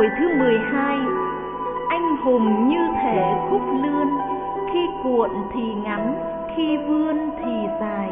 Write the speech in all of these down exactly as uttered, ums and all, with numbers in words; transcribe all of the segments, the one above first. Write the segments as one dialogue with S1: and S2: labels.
S1: Hồi thứ mười hai. Anh hùng như thể khúc lươn, khi cuộn thì ngắn, khi vươn thì dài.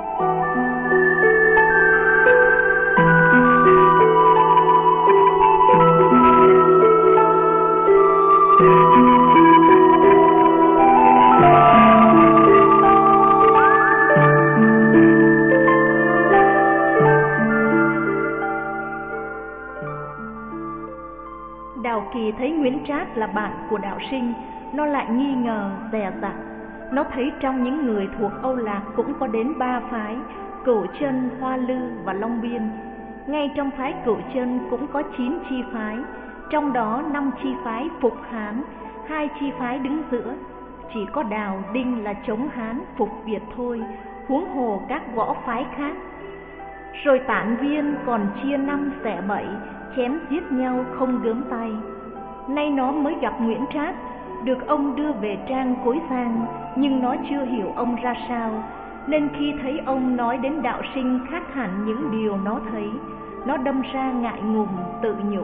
S1: Đào Kỳ thấy Nguyễn Trác là bạn của đạo sinh, nó lại nghi ngờ, dè dặt. Nó thấy trong những người thuộc Âu Lạc cũng có đến ba phái: Cửu Chân, Hoa Lư và Long Biên. Ngay trong phái Cửu Chân cũng có chín chi phái, trong đó năm chi phái phục Hán, hai chi phái đứng giữa. Chỉ có Đào Đinh là chống Hán phục Việt thôi, huống hồ các võ phái khác. Rồi Tản Viên còn chia năm xẻ bảy, chém giết nhau không gớm tay. Nay nó mới gặp Nguyễn Trác, được ông đưa về trang Cối Giang, nhưng nó chưa hiểu ông ra sao, nên khi thấy ông nói đến đạo sinh khác hẳn những điều nó thấy, nó đâm ra ngại ngùng tự nhủ: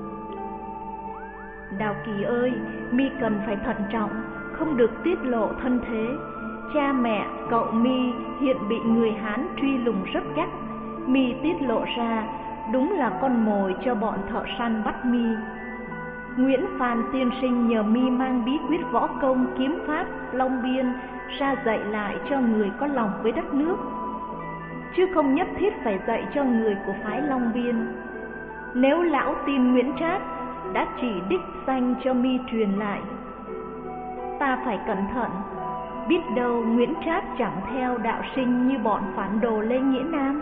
S1: Đào Kỳ ơi, mi cần phải thận trọng, không được tiết lộ thân thế. Cha mẹ cậu mi hiện bị người Hán truy lùng rất gắt, mi tiết lộ ra đúng là con mồi cho bọn thợ săn bắt mi. Nguyễn Phan tiên sinh nhờ mi mang bí quyết võ công kiếm pháp Long Biên ra dạy lại cho người có lòng với đất nước, chứ không nhất thiết phải dạy cho người của phái Long Biên. Nếu lão tin Nguyễn Trác đã chỉ đích danh cho mi truyền lại, ta phải cẩn thận, biết đâu Nguyễn Trác chẳng theo đạo sinh như bọn phản đồ Lê Nghĩa Nam.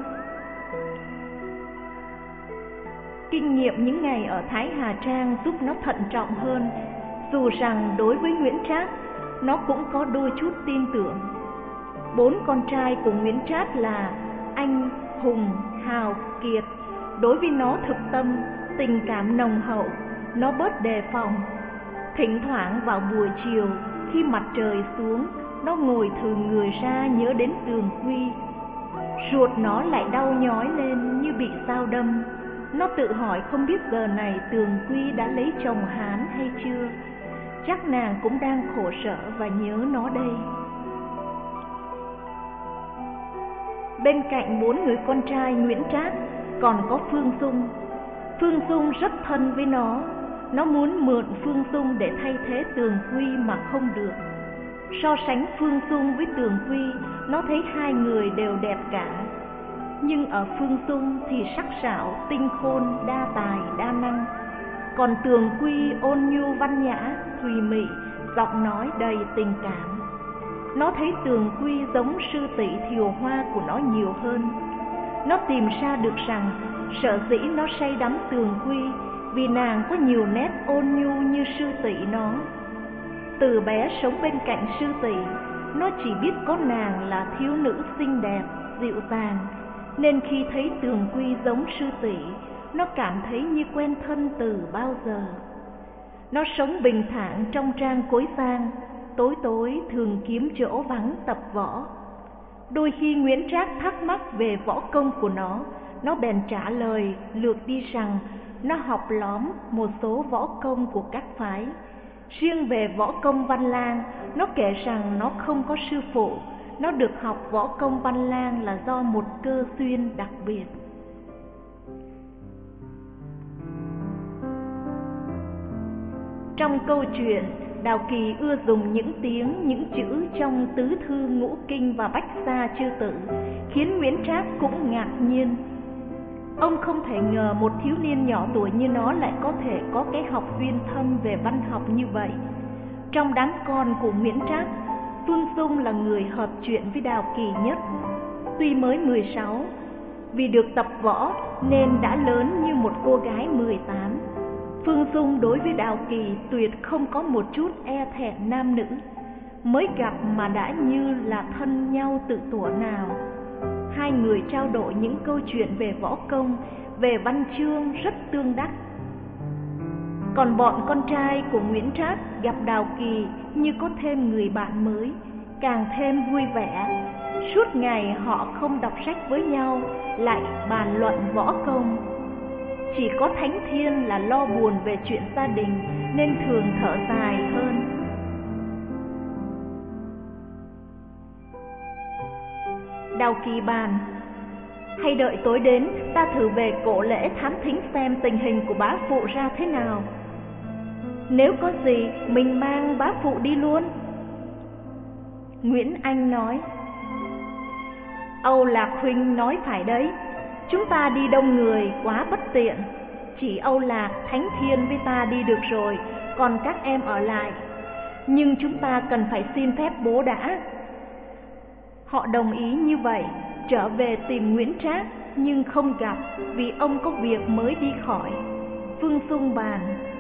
S1: Kinh nghiệm những ngày ở Thái Hà Trang giúp nó thận trọng hơn, dù rằng đối với Nguyễn Trác nó cũng có đôi chút tin tưởng. Bốn con trai của Nguyễn Trác là Anh, Hùng, Hào, Kiệt. Đối với nó thực tâm, tình cảm nồng hậu, nó bớt đề phòng. Thỉnh thoảng vào buổi chiều, khi mặt trời xuống, nó ngồi thừ người ra nhớ đến Tường Quy. Ruột nó lại đau nhói lên như bị dao đâm. Nó tự hỏi không biết giờ này Tường Quy đã lấy chồng Hán hay chưa. Chắc nàng cũng đang khổ sở và nhớ nó đây. Bên cạnh bốn người con trai Nguyễn Trác còn có Phương Dung. Phương Dung rất thân với nó. Nó muốn mượn Phương Dung để thay thế Tường Quy mà không được. So sánh Phương Dung với Tường Quy, nó thấy hai người đều đẹp cả. Nhưng ở Phương Dung thì sắc sảo, tinh khôn, đa tài, đa năng. Còn Tường Quy ôn nhu văn nhã, thùy mị, giọng nói đầy tình cảm. Nó thấy Tường Quy giống sư tỷ Thiều Hoa của nó nhiều hơn. Nó tìm ra được rằng sở dĩ nó say đắm Tường Quy vì nàng có nhiều nét ôn nhu như sư tỷ nó. Từ bé sống bên cạnh sư tỷ, nó chỉ biết có nàng là thiếu nữ xinh đẹp, dịu dàng, nên khi thấy Tường Quy giống sư tỷ, nó cảm thấy như quen thân từ bao giờ. Nó sống bình thản trong trang Cối Giang, tối tối thường kiếm chỗ vắng tập võ. Đôi khi Nguyễn Trác thắc mắc về võ công của nó, nó bèn trả lời lược đi rằng nó học lóm một số võ công của các phái. Riêng về võ công Văn Lang, nó kể rằng nó không có sư phụ, nó được học võ công Văn Lang là do một cơ duyên đặc biệt. Trong câu chuyện, Đào Kỳ ưa dùng những tiếng, những chữ trong Tứ Thư Ngũ Kinh và Bách Gia Chư Tử, khiến Nguyễn Trác cũng ngạc nhiên. Ông không thể ngờ một thiếu niên nhỏ tuổi như nó lại có thể có cái học duyên thâm về văn học như vậy. Trong đám con của Nguyễn Trác, Phương Dung là người hợp chuyện với Đào Kỳ nhất. Tuy mới mười sáu, vì được tập võ nên đã lớn như một cô gái mười tám. Phương Dung đối với Đào Kỳ tuyệt không có một chút e thẹn nam nữ. Mới gặp mà đã như là thân nhau từ thuở nào. Hai người trao đổi những câu chuyện về võ công, về văn chương rất tương đắc. Còn bọn con trai của Nguyễn Trác gặp Đào Kỳ như có thêm người bạn mới, càng thêm vui vẻ. Suốt ngày họ không đọc sách với nhau, lại bàn luận võ công. Chỉ có Thánh Thiên là lo buồn về chuyện gia đình nên thường thở dài hơn. Đào Kỳ bàn: hay đợi tối đến ta thử về Cổ Lễ thám thính xem tình hình của bá phụ ra thế nào. Nếu có gì mình mang bá phụ đi luôn. Nguyễn Anh nói: Âu Lạc huynh nói phải đấy, chúng ta đi đông người quá bất tiện. Chỉ Âu Lạc, Thánh Thiên với ta đi được rồi, còn các em ở lại. Nhưng chúng ta cần phải xin phép bố đã. Họ đồng ý như vậy, trở về tìm Nguyễn Trác nhưng không gặp vì ông có việc mới đi khỏi. Phương Xung bàn: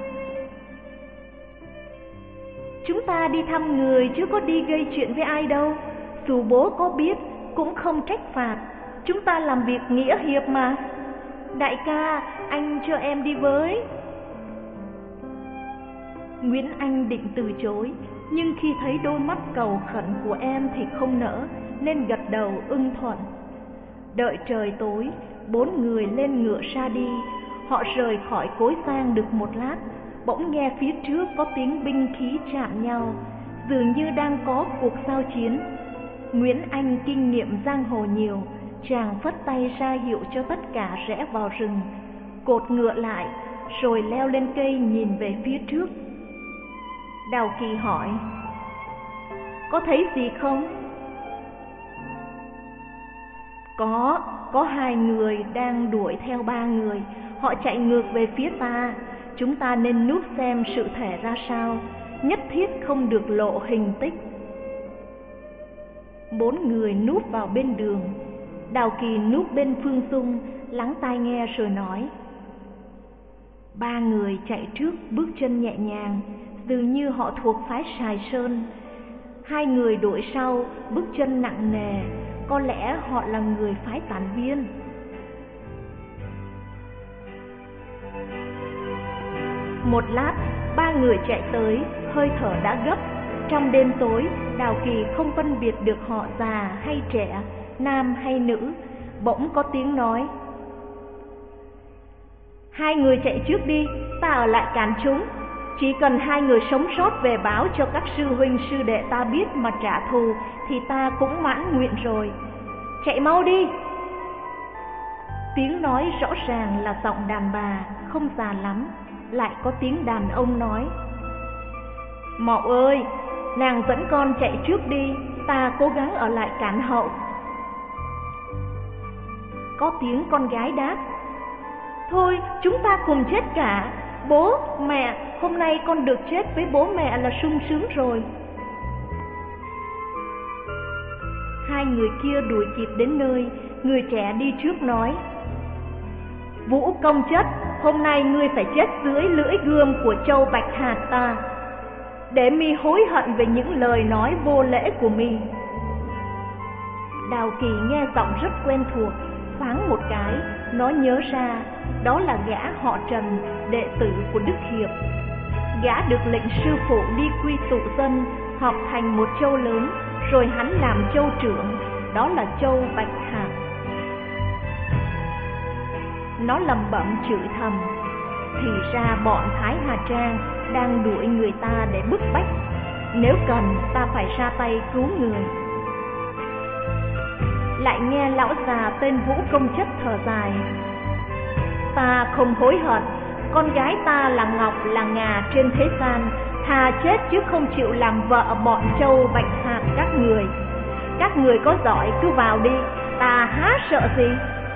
S1: chúng ta đi thăm người chứ có đi gây chuyện với ai đâu. Dù bố có biết cũng không trách phạt, chúng ta làm việc nghĩa hiệp mà. Đại ca, anh cho em đi với. Nguyễn Anh định từ chối, nhưng khi thấy đôi mắt cầu khẩn của em thì không nỡ, nên gật đầu ưng thuận. Đợi trời tối, bốn người lên ngựa ra đi. Họ rời khỏi Cối Giang được một lát, bỗng nghe phía trước có tiếng binh khí chạm nhau, dường như đang có cuộc giao chiến. Nguyễn Anh kinh nghiệm giang hồ nhiều, chàng phất tay ra hiệu cho tất cả rẽ vào rừng, cột ngựa lại, rồi leo lên cây nhìn về phía trước. Đào Kỳ hỏi: có thấy gì không? Có, có hai người đang đuổi theo ba người, họ chạy ngược về phía ta. Chúng ta nên núp xem sự thể ra sao, nhất thiết không được lộ hình tích. Bốn người núp vào bên đường. Đào Kỳ núp bên Phương Xung, lắng tai nghe rồi nói: ba người chạy trước bước chân nhẹ nhàng, dường như họ thuộc phái Sài Sơn. Hai người đuổi sau bước chân nặng nề, có lẽ họ là người phái Tản Viên. Một lát, ba người chạy tới, hơi thở đã gấp. Trong đêm tối, Đào Kỳ không phân biệt được họ già hay trẻ, nam hay nữ. Bỗng có tiếng nói: hai người chạy trước đi, ta ở lại cản chúng. Chỉ cần hai người sống sót về báo cho các sư huynh sư đệ ta biết mà trả thù thì ta cũng mãn nguyện rồi. Chạy mau đi. Tiếng nói rõ ràng là giọng đàn bà, không già lắm. Lại có tiếng đàn ông nói: Mậu ơi, nàng dẫn con chạy trước đi, ta cố gắng ở lại cản hậu. Có tiếng con gái đáp: thôi chúng ta cùng chết cả. Bố, mẹ, hôm nay con được chết với bố mẹ là sung sướng rồi. Hai người kia đuổi kịp đến nơi, người trẻ đi trước nói: Vũ Công Chất, hôm nay ngươi phải chết dưới lưỡi gươm của Châu Bạch Hạc ta, để mi hối hận về những lời nói vô lễ của mi. Đào Kỳ nghe giọng rất quen thuộc, thoáng một cái, nó nhớ ra đó là gã họ Trần, đệ tử của Đức Hiệp. Gã được lệnh sư phụ đi quy tụ dân, họp thành một châu lớn, rồi hắn làm châu trưởng, đó là Châu Bạch Hạc. Nó lẩm bẩm chửi thầm: thì ra bọn Thái Hà Trang đang đuổi người ta để bức bách, nếu cần ta phải ra tay cứu người. Lại nghe lão già tên Vũ Công Chất thở dài: ta không hối hận, con gái ta là ngọc là ngà trên thế gian, thà chết chứ không chịu làm vợ bọn Châu Bạch Hạc các người. Các người có giỏi cứ vào đi, ta há sợ gì.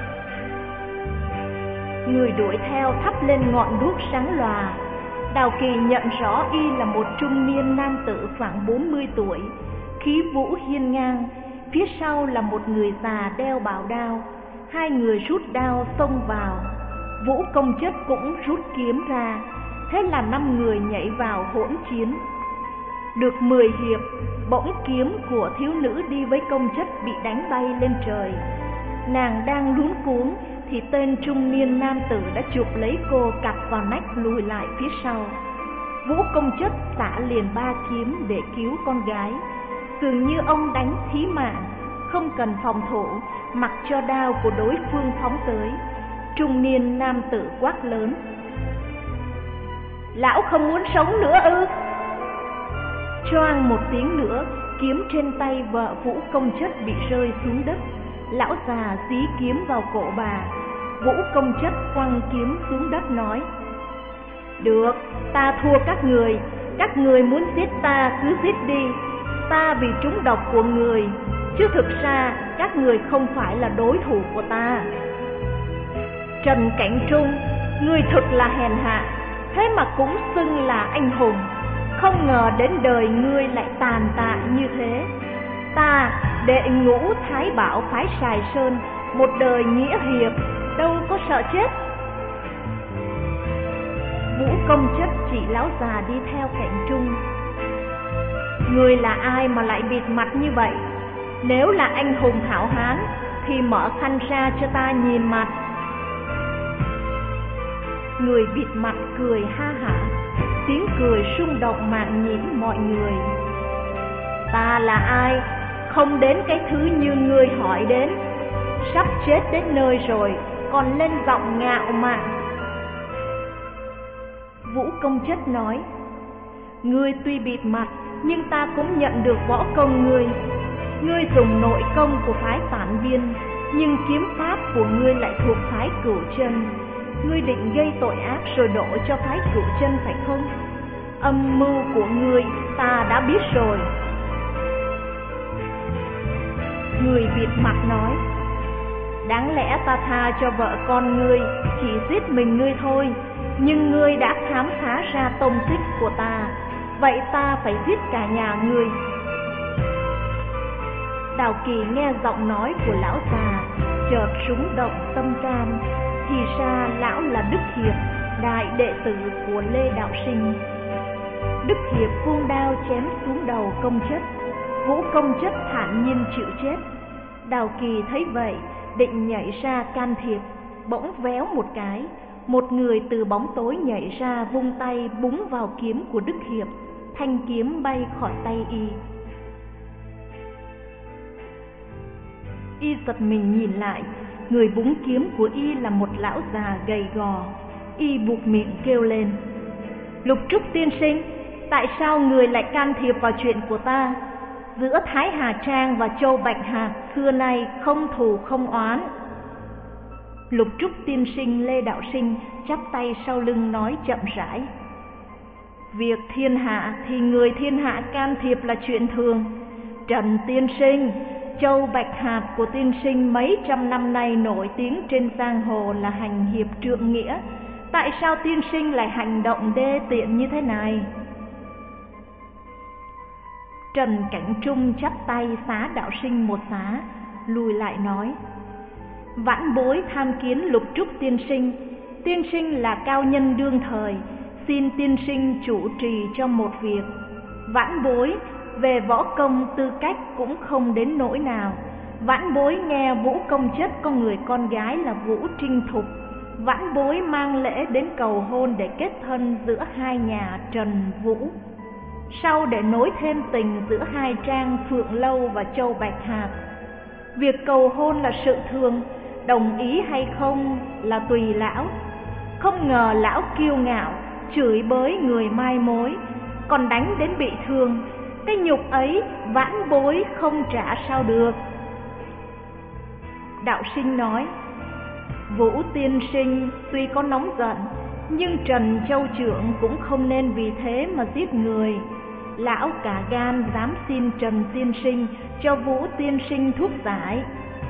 S1: Người đuổi theo thắp lên ngọn đuốc sáng lòa. Đào Kỳ nhận rõ y là một trung niên nam tử khoảng bốn mươi tuổi, khí vũ hiên ngang. Phía sau là một người già đeo bảo đao. Hai người rút đao xông vào. Vũ Công Chất cũng rút kiếm ra. Thế là năm người nhảy vào hỗn chiến. Được mười hiệp, bỗng kiếm của thiếu nữ đi với Công Chất bị đánh bay lên trời. Nàng đang luống cuống thì tên trung niên nam tử đã chụp lấy cô, cặp vào nách lùi lại phía sau. Vũ Công Chất xả liền ba kiếm để cứu con gái. Dường như ông đánh thí mạng, không cần phòng thủ, mặc cho đao của đối phương phóng tới. Trung niên nam tử quát lớn: Lão không muốn sống nữa ư? Choang một tiếng nữa, kiếm trên tay vợ Vũ Công Chất bị rơi xuống đất. Lão già dí kiếm vào cổ bà. Vũ Công Chất quăng kiếm xuống đất nói: Được, ta thua các người. Các người muốn giết ta cứ giết đi. Ta vì trúng độc của người, chứ thực ra các người không phải là đối thủ của ta. Trần Cảnh Trung, ngươi thực là hèn hạ, thế mà cũng xưng là anh hùng. Không ngờ đến đời ngươi lại tàn tạ như thế. Ta, đệ ngũ Thái Bảo phái Sài Sơn, một đời nghĩa hiệp, đâu có sợ chết. Vũ Công Chất chỉ lão già đi theo Cảnh Trung: Ngươi là ai mà lại bịt mặt như vậy? Nếu là anh hùng hảo hán thì mở khăn ra cho ta nhìn mặt. Người bịt mặt cười ha hả, tiếng cười rung động mạn nhĩ mọi người. Ta là ai? Không đến cái thứ như ngươi hỏi đến. Sắp chết đến nơi rồi, còn lên giọng ngạo mạn. Vũ Công Chất nói: Ngươi tuy bịt mặt, nhưng ta cũng nhận được võ công ngươi. Ngươi dùng nội công của phái Tản Viên, nhưng kiếm pháp của ngươi lại thuộc phái Cửu Chân. Ngươi định gây tội ác rồi đổ cho phái Cửu Chân phải không? Âm mưu của ngươi ta đã biết rồi. Người bịt mặt nói: Đáng lẽ ta tha cho vợ con ngươi, chỉ giết mình ngươi thôi. Nhưng ngươi đã khám phá ra tông tích của ta, vậy ta phải giết cả nhà ngươi. Đào Kỳ nghe giọng nói của lão già, chợt rúng động tâm can. Thì ra lão là Đức Hiệp, đại đệ tử của Lê Đạo Sinh. Đức Hiệp vung đao chém xuống đầu Công Chất. Vũ Công Chất thản nhiên chịu chết. Đào Kỳ thấy vậy, định nhảy ra can thiệp, bỗng véo một cái, một người từ bóng tối nhảy ra vung tay búng vào kiếm của Đức Hiệp. Thanh kiếm bay khỏi tay y. Y giật mình nhìn lại, người búng kiếm của y là một lão già gầy gò. Y buộc miệng kêu lên: Lục Trúc tiên sinh, tại sao người lại can thiệp vào chuyện của ta? Giữa Thái Hà Trang và Châu Bạch Hạc xưa nay không thù không oán. Lục Trúc tiên sinh Lê Đạo Sinh chắp tay sau lưng nói chậm rãi: Việc thiên hạ thì người thiên hạ can thiệp là chuyện thường. Trần tiên sinh, Châu Bạch Hạc của tiên sinh mấy trăm năm nay nổi tiếng trên giang hồ là hành hiệp trượng nghĩa. Tại sao tiên sinh lại hành động đê tiện như thế này? Trần Cảnh Trung chắp tay xá Đạo Sinh một xá, lùi lại nói: Vãn bối tham kiến Lục Trúc tiên sinh. Tiên sinh là cao nhân đương thời, xin tiên sinh chủ trì cho một việc. Vãn bối về võ công tư cách cũng không đến nỗi nào. Vãn bối nghe Vũ Công Chất có người con gái là Vũ Trinh Thục. Vãn bối mang lễ đến cầu hôn để kết thân giữa hai nhà Trần Vũ. Sau để nối thêm tình giữa hai trang Phượng Lâu và Châu Bạch Hạc. Việc cầu hôn là sự thường, đồng ý hay không là tùy lão. Không ngờ lão kiêu ngạo, chửi bới người mai mối, còn đánh đến bị thương. Cái nhục ấy vãn bối không trả sao được. Đạo Sinh nói: Vũ tiên sinh tuy có nóng giận, nhưng Trần Châu trưởng cũng không nên vì thế mà giết người. Lão cả gan dám xin Trần tiên sinh cho Vũ tiên sinh thuốc giải.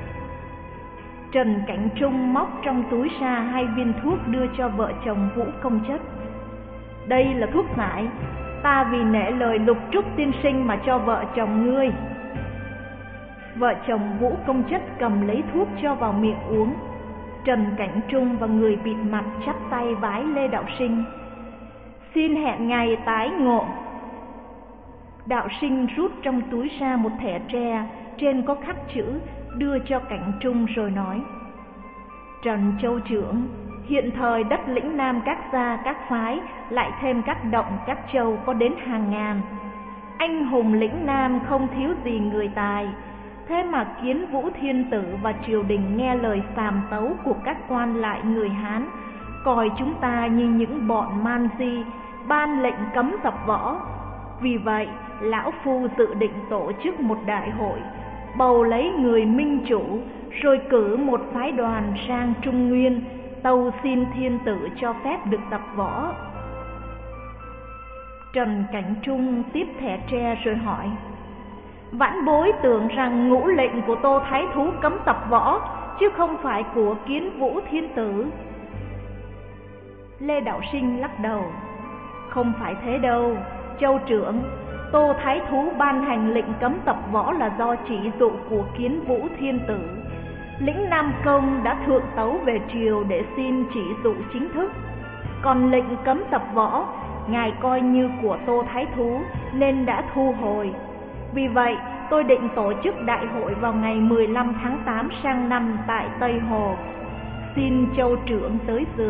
S1: Trần Cảnh Trung móc trong túi ra hai viên thuốc đưa cho vợ chồng Vũ Công Chất. Đây là thuốc giải, ta vì nể lời Lục Trúc tiên sinh mà cho vợ chồng ngươi. Vợ chồng Vũ Công Chất cầm lấy thuốc cho vào miệng uống. Trần Cảnh Trung và người bịt mặt chắp tay vái Lê Đạo Sinh: Xin hẹn ngày tái ngộ. Đạo Sinh rút trong túi ra một thẻ tre, trên có khắc chữ, đưa cho Cảnh Trung rồi nói: Trần Châu trưởng, hiện thời đất lĩnh Nam các gia các phái, lại thêm các động các châu có đến hàng ngàn. Anh hùng lĩnh Nam không thiếu gì người tài. Thế mà Kiến Vũ Thiên Tử và triều đình nghe lời phàm tấu của các quan lại người Hán, coi chúng ta như những bọn man di, ban lệnh cấm tập võ. Vì vậy, lão phu dự định tổ chức một đại hội, bầu lấy người minh chủ, rồi cử một phái đoàn sang Trung Nguyên, tâu xin thiên tử cho phép được tập võ. Trần Cảnh Trung tiếp thẻ tre rồi hỏi: Vãn bối tưởng rằng ngũ lệnh của Tô Thái Thú cấm tập võ, chứ không phải của Kiến Vũ Thiên Tử. Lê Đạo Sinh lắc đầu: Không phải thế đâu, Châu trưởng. Tô Thái Thú ban hành lệnh cấm tập võ là do chỉ dụ của Kiến Vũ Thiên Tử. Lĩnh Nam Công đã thượng tấu về triều để xin chỉ dụ chính thức. Còn lệnh cấm tập võ, ngài coi như của Tô Thái Thú nên đã thu hồi. Vì vậy, tôi định tổ chức đại hội vào ngày mười lăm tháng tám sang năm tại Tây Hồ. Xin Châu trưởng tới dự.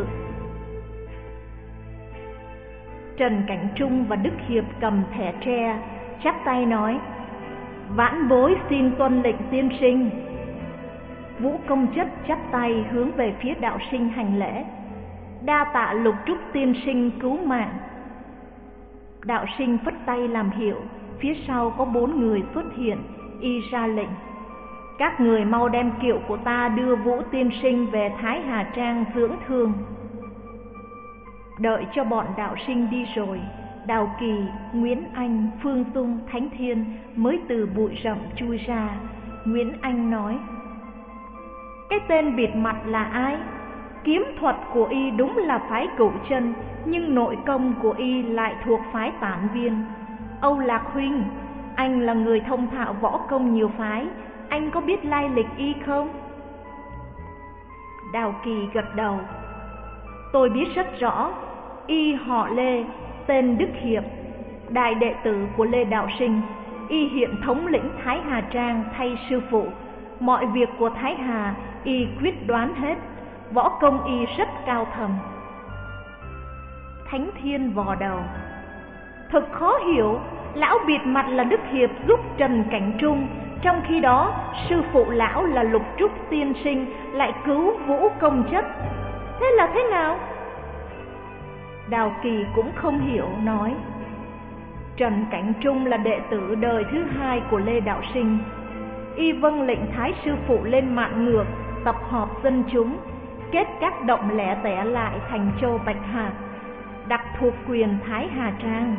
S1: Trần Cảnh Trung và Đức Hiệp cầm thẻ tre, chắp tay nói: Vãn bối xin tuân lệnh tiên sinh. Vũ Công Chất chắp tay hướng về phía đạo sinh hành lễ: Đa tạ Lục Trúc tiên sinh cứu mạng. Đạo sinh phất tay làm hiệu, phía sau có bốn người xuất hiện, y ra lệnh: Các người mau đem kiệu của ta đưa Vũ tiên sinh về Thái Hà Trang dưỡng thương. Đợi cho bọn đạo sinh đi rồi, Đào Kỳ, Nguyễn Anh, Phương Dung, Thánh Thiên mới từ bụi rậm chui ra. Nguyễn Anh nói: Cái tên bịt mặt là ai? Kiếm thuật của y đúng là phái Cửu Chân, nhưng nội công của y lại thuộc phái Tản Viên. Âu Lạc huynh, anh là người thông thạo võ công nhiều phái, anh có biết lai lịch y không? Đào Kỳ gật đầu: Tôi biết rất rõ. Y họ Lê, tên Đức Hiệp, đại đệ tử của Lê Đạo Sinh. Y hiện thống lĩnh Thái Hà Trang thay sư phụ. Mọi việc của Thái Hà y quyết đoán hết, võ công y rất cao thầm. Thánh Thiên vò đầu: Thật khó hiểu, lão bịt mặt là Đức Hiệp giúp Trần Cảnh Trung, trong khi đó sư phụ lão là Lục Trúc tiên sinh lại cứu Vũ Công Chất. Thế là thế nào? Đào Kỳ cũng không hiểu, nói: Trần Cảnh Trung là đệ tử đời thứ hai của Lê Đạo Sinh. Y vâng lệnh thái sư phụ lên Mạn Ngược tập họp dân chúng, kết các động lẻ tẻ lại thành châu Bạch Hạc, đặt thuộc quyền Thái Hà Trang.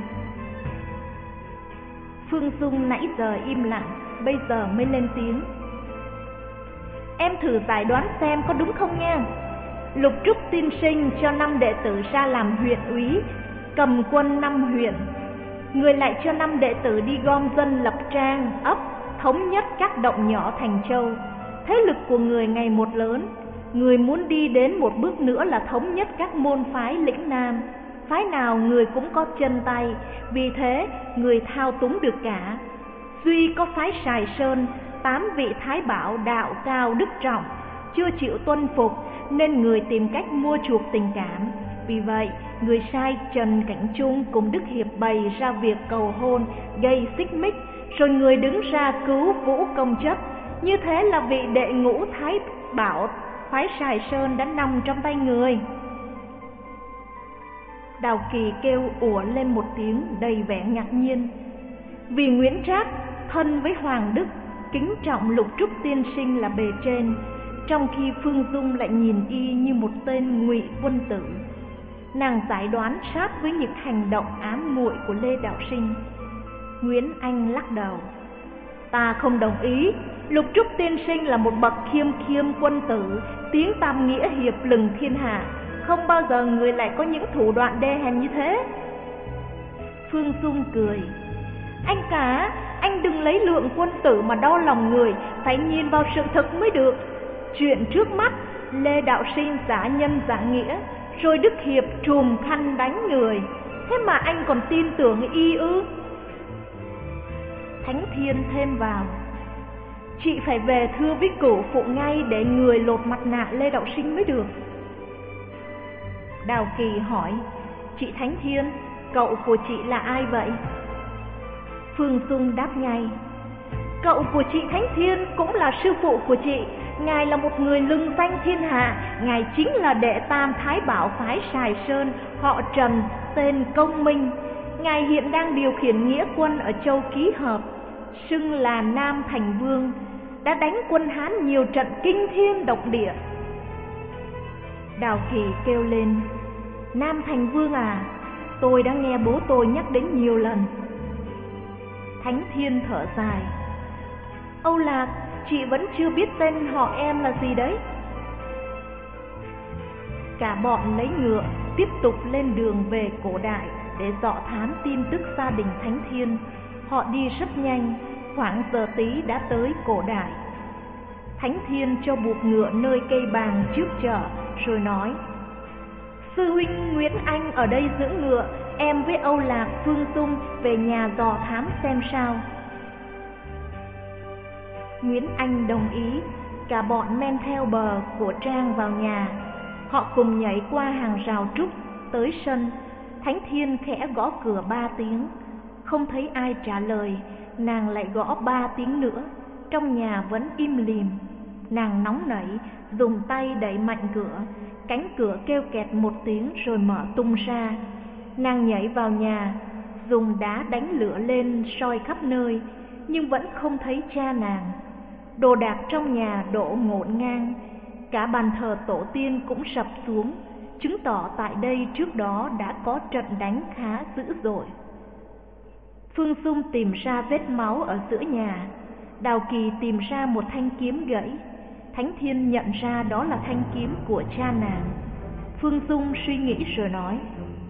S1: Phương Dung nãy giờ im lặng, bây giờ mới lên tiếng: Em thử giải đoán xem có đúng không nha. Lục Trúc tiên sinh cho năm đệ tử ra làm huyện úy, cầm quân năm huyện. Người lại cho năm đệ tử đi gom dân lập trang, ấp, thống nhất các động nhỏ thành châu. Thế lực của người ngày một lớn. Người muốn đi đến một bước nữa là thống nhất các môn phái lĩnh Nam. Phái nào người cũng có chân tay, vì thế người thao túng được cả. Duy có phái Sài Sơn, tám vị thái bảo đạo cao đức trọng chưa chịu tuân phục, nên người tìm cách mua chuộc tình cảm. Vì vậy, người sai Trần Cảnh Trung cùng Đức Hiệp bày ra việc cầu hôn, gây xích mích, rồi người đứng ra cứu Vũ Công Chất. Như thế là vị đệ ngũ thái bảo phái Sài Sơn đã nằm trong tay người. Đào Kỳ kêu ủa lên một tiếng đầy vẻ ngạc nhiên. Vì Nguyễn Trác thân với Hoàng Đức, kính trọng Lục Trúc tiên sinh là bề trên, trong khi Phương Dung lại nhìn y như một tên ngụy quân tử. Nàng giải đoán sát với những hành động ám muội của Lê Đạo Sinh. Nguyễn Anh lắc đầu: Ta không đồng ý. Lục Trúc tiên sinh là một bậc khiêm khiêm quân tử, tiếng tam nghĩa hiệp lừng thiên hạ, không bao giờ người lại có những thủ đoạn đê hèn như thế. Phương Dung cười: Anh cả, anh đừng lấy lượng quân tử mà đo lòng người, phải nhìn vào sự thực mới được. Chuyện trước mắt, Lê Đạo Sinh giả nhân giả nghĩa, rồi Đức Hiệp trùm khăn đánh người, thế mà anh còn tin tưởng y ư? Thánh Thiên thêm vào: Chị phải về thưa với cửu phụ ngay để người lột mặt nạ Lê Đạo Sinh mới được. Đào Kỳ hỏi: Chị Thánh Thiên, cậu của chị là ai vậy? Phương Dung đáp ngay: Cậu của chị Thánh Thiên cũng là sư phụ của chị. Ngài là một người lừng danh thiên hạ. Ngài chính là đệ tam Thái Bảo phái Sài Sơn, họ Trần, tên Công Minh. Ngài hiện đang điều khiển nghĩa quân ở châu Ký Hợp, xưng là Nam Thành Vương, đã đánh quân Hán nhiều trận kinh thiên động địa. Đào Kỳ kêu lên: Nam Thành Vương à, tôi đã nghe bố tôi nhắc đến nhiều lần. Thánh Thiên thở dài: Âu Lạc, chị vẫn chưa biết tên họ em là gì đấy. Cả bọn lấy ngựa tiếp tục lên đường về cổ đại để dò thám tin tức gia đình Thánh Thiên. Họ đi rất nhanh, khoảng giờ tí đã tới cổ đại. Thánh Thiên cho buộc ngựa nơi cây bàng trước chợ, rồi nói: Sư huynh Nguyễn Anh ở đây giữ ngựa, em với Âu Lạc, Phương Dung về nhà dò thám xem sao. Nguyễn Anh đồng ý, cả bọn men theo bờ của Trang vào nhà. Họ cùng nhảy qua hàng rào trúc tới sân. Thánh Thiên khẽ gõ cửa ba tiếng, không thấy ai trả lời. Nàng lại gõ ba tiếng nữa, trong nhà vẫn im lìm. Nàng nóng nảy, dùng tay đẩy mạnh cửa. Cánh cửa kêu kẹt một tiếng rồi mở tung ra. Nàng nhảy vào nhà, dùng đá đánh lửa lên soi khắp nơi, nhưng vẫn không thấy cha nàng. Đồ đạc trong nhà đổ ngổn ngang, cả bàn thờ tổ tiên cũng sập xuống, chứng tỏ tại đây trước đó đã có trận đánh khá dữ dội. Phương Dung tìm ra vết máu ở giữa nhà. Đào Kỳ tìm ra một thanh kiếm gãy. Thánh Thiên nhận ra đó là thanh kiếm của cha nàng. Phương Dung suy nghĩ rồi nói: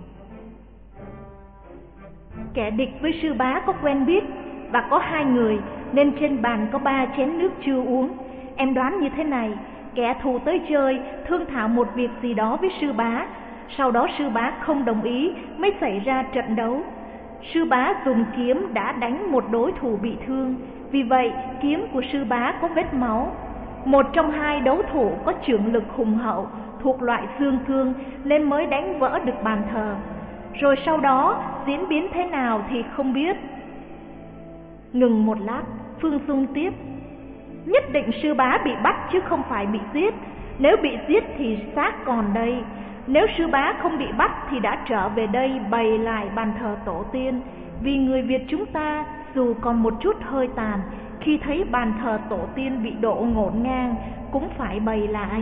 S1: Kẻ địch với sư bá có quen biết và có hai người, nên trên bàn có ba chén nước chưa uống. Em đoán như thế này: kẻ thù tới chơi, thương thảo một việc gì đó với sư bá, sau đó sư bá không đồng ý mới xảy ra trận đấu. Sư bá dùng kiếm đã đánh một đối thủ bị thương, vì vậy kiếm của sư bá có vết máu. Một trong hai đấu thủ có chưởng lực hùng hậu, thuộc loại dương cương, nên mới đánh vỡ được bàn thờ. Rồi sau đó diễn biến thế nào thì không biết. Ngừng một lát, Phương Dung tiếp: Nhất định sư bá bị bắt chứ không phải bị giết. Nếu bị giết thì xác còn đây. Nếu sư bá không bị bắt thì đã trở về đây bày lại bàn thờ tổ tiên. Vì người Việt chúng ta dù còn một chút hơi tàn, khi thấy bàn thờ tổ tiên bị đổ ngổn ngang cũng phải bày lại.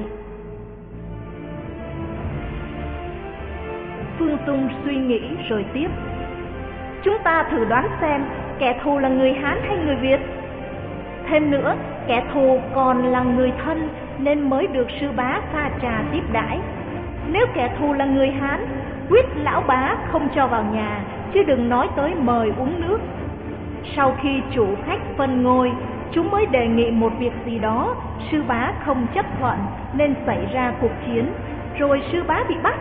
S1: Phương Dung suy nghĩ rồi tiếp: Chúng ta thử đoán xem kẻ thù là người Hán hay người Việt. Thêm nữa, kẻ thù còn là người thân nên mới được sư bá pha trà tiếp đãi. Nếu kẻ thù là người Hán, quyết lão bá không cho vào nhà, chứ đừng nói tới mời uống nước. Sau khi chủ khách phân ngôi, chúng mới đề nghị một việc gì đó, sư bá không chấp thuận nên xảy ra cuộc chiến, rồi sư bá bị bắt.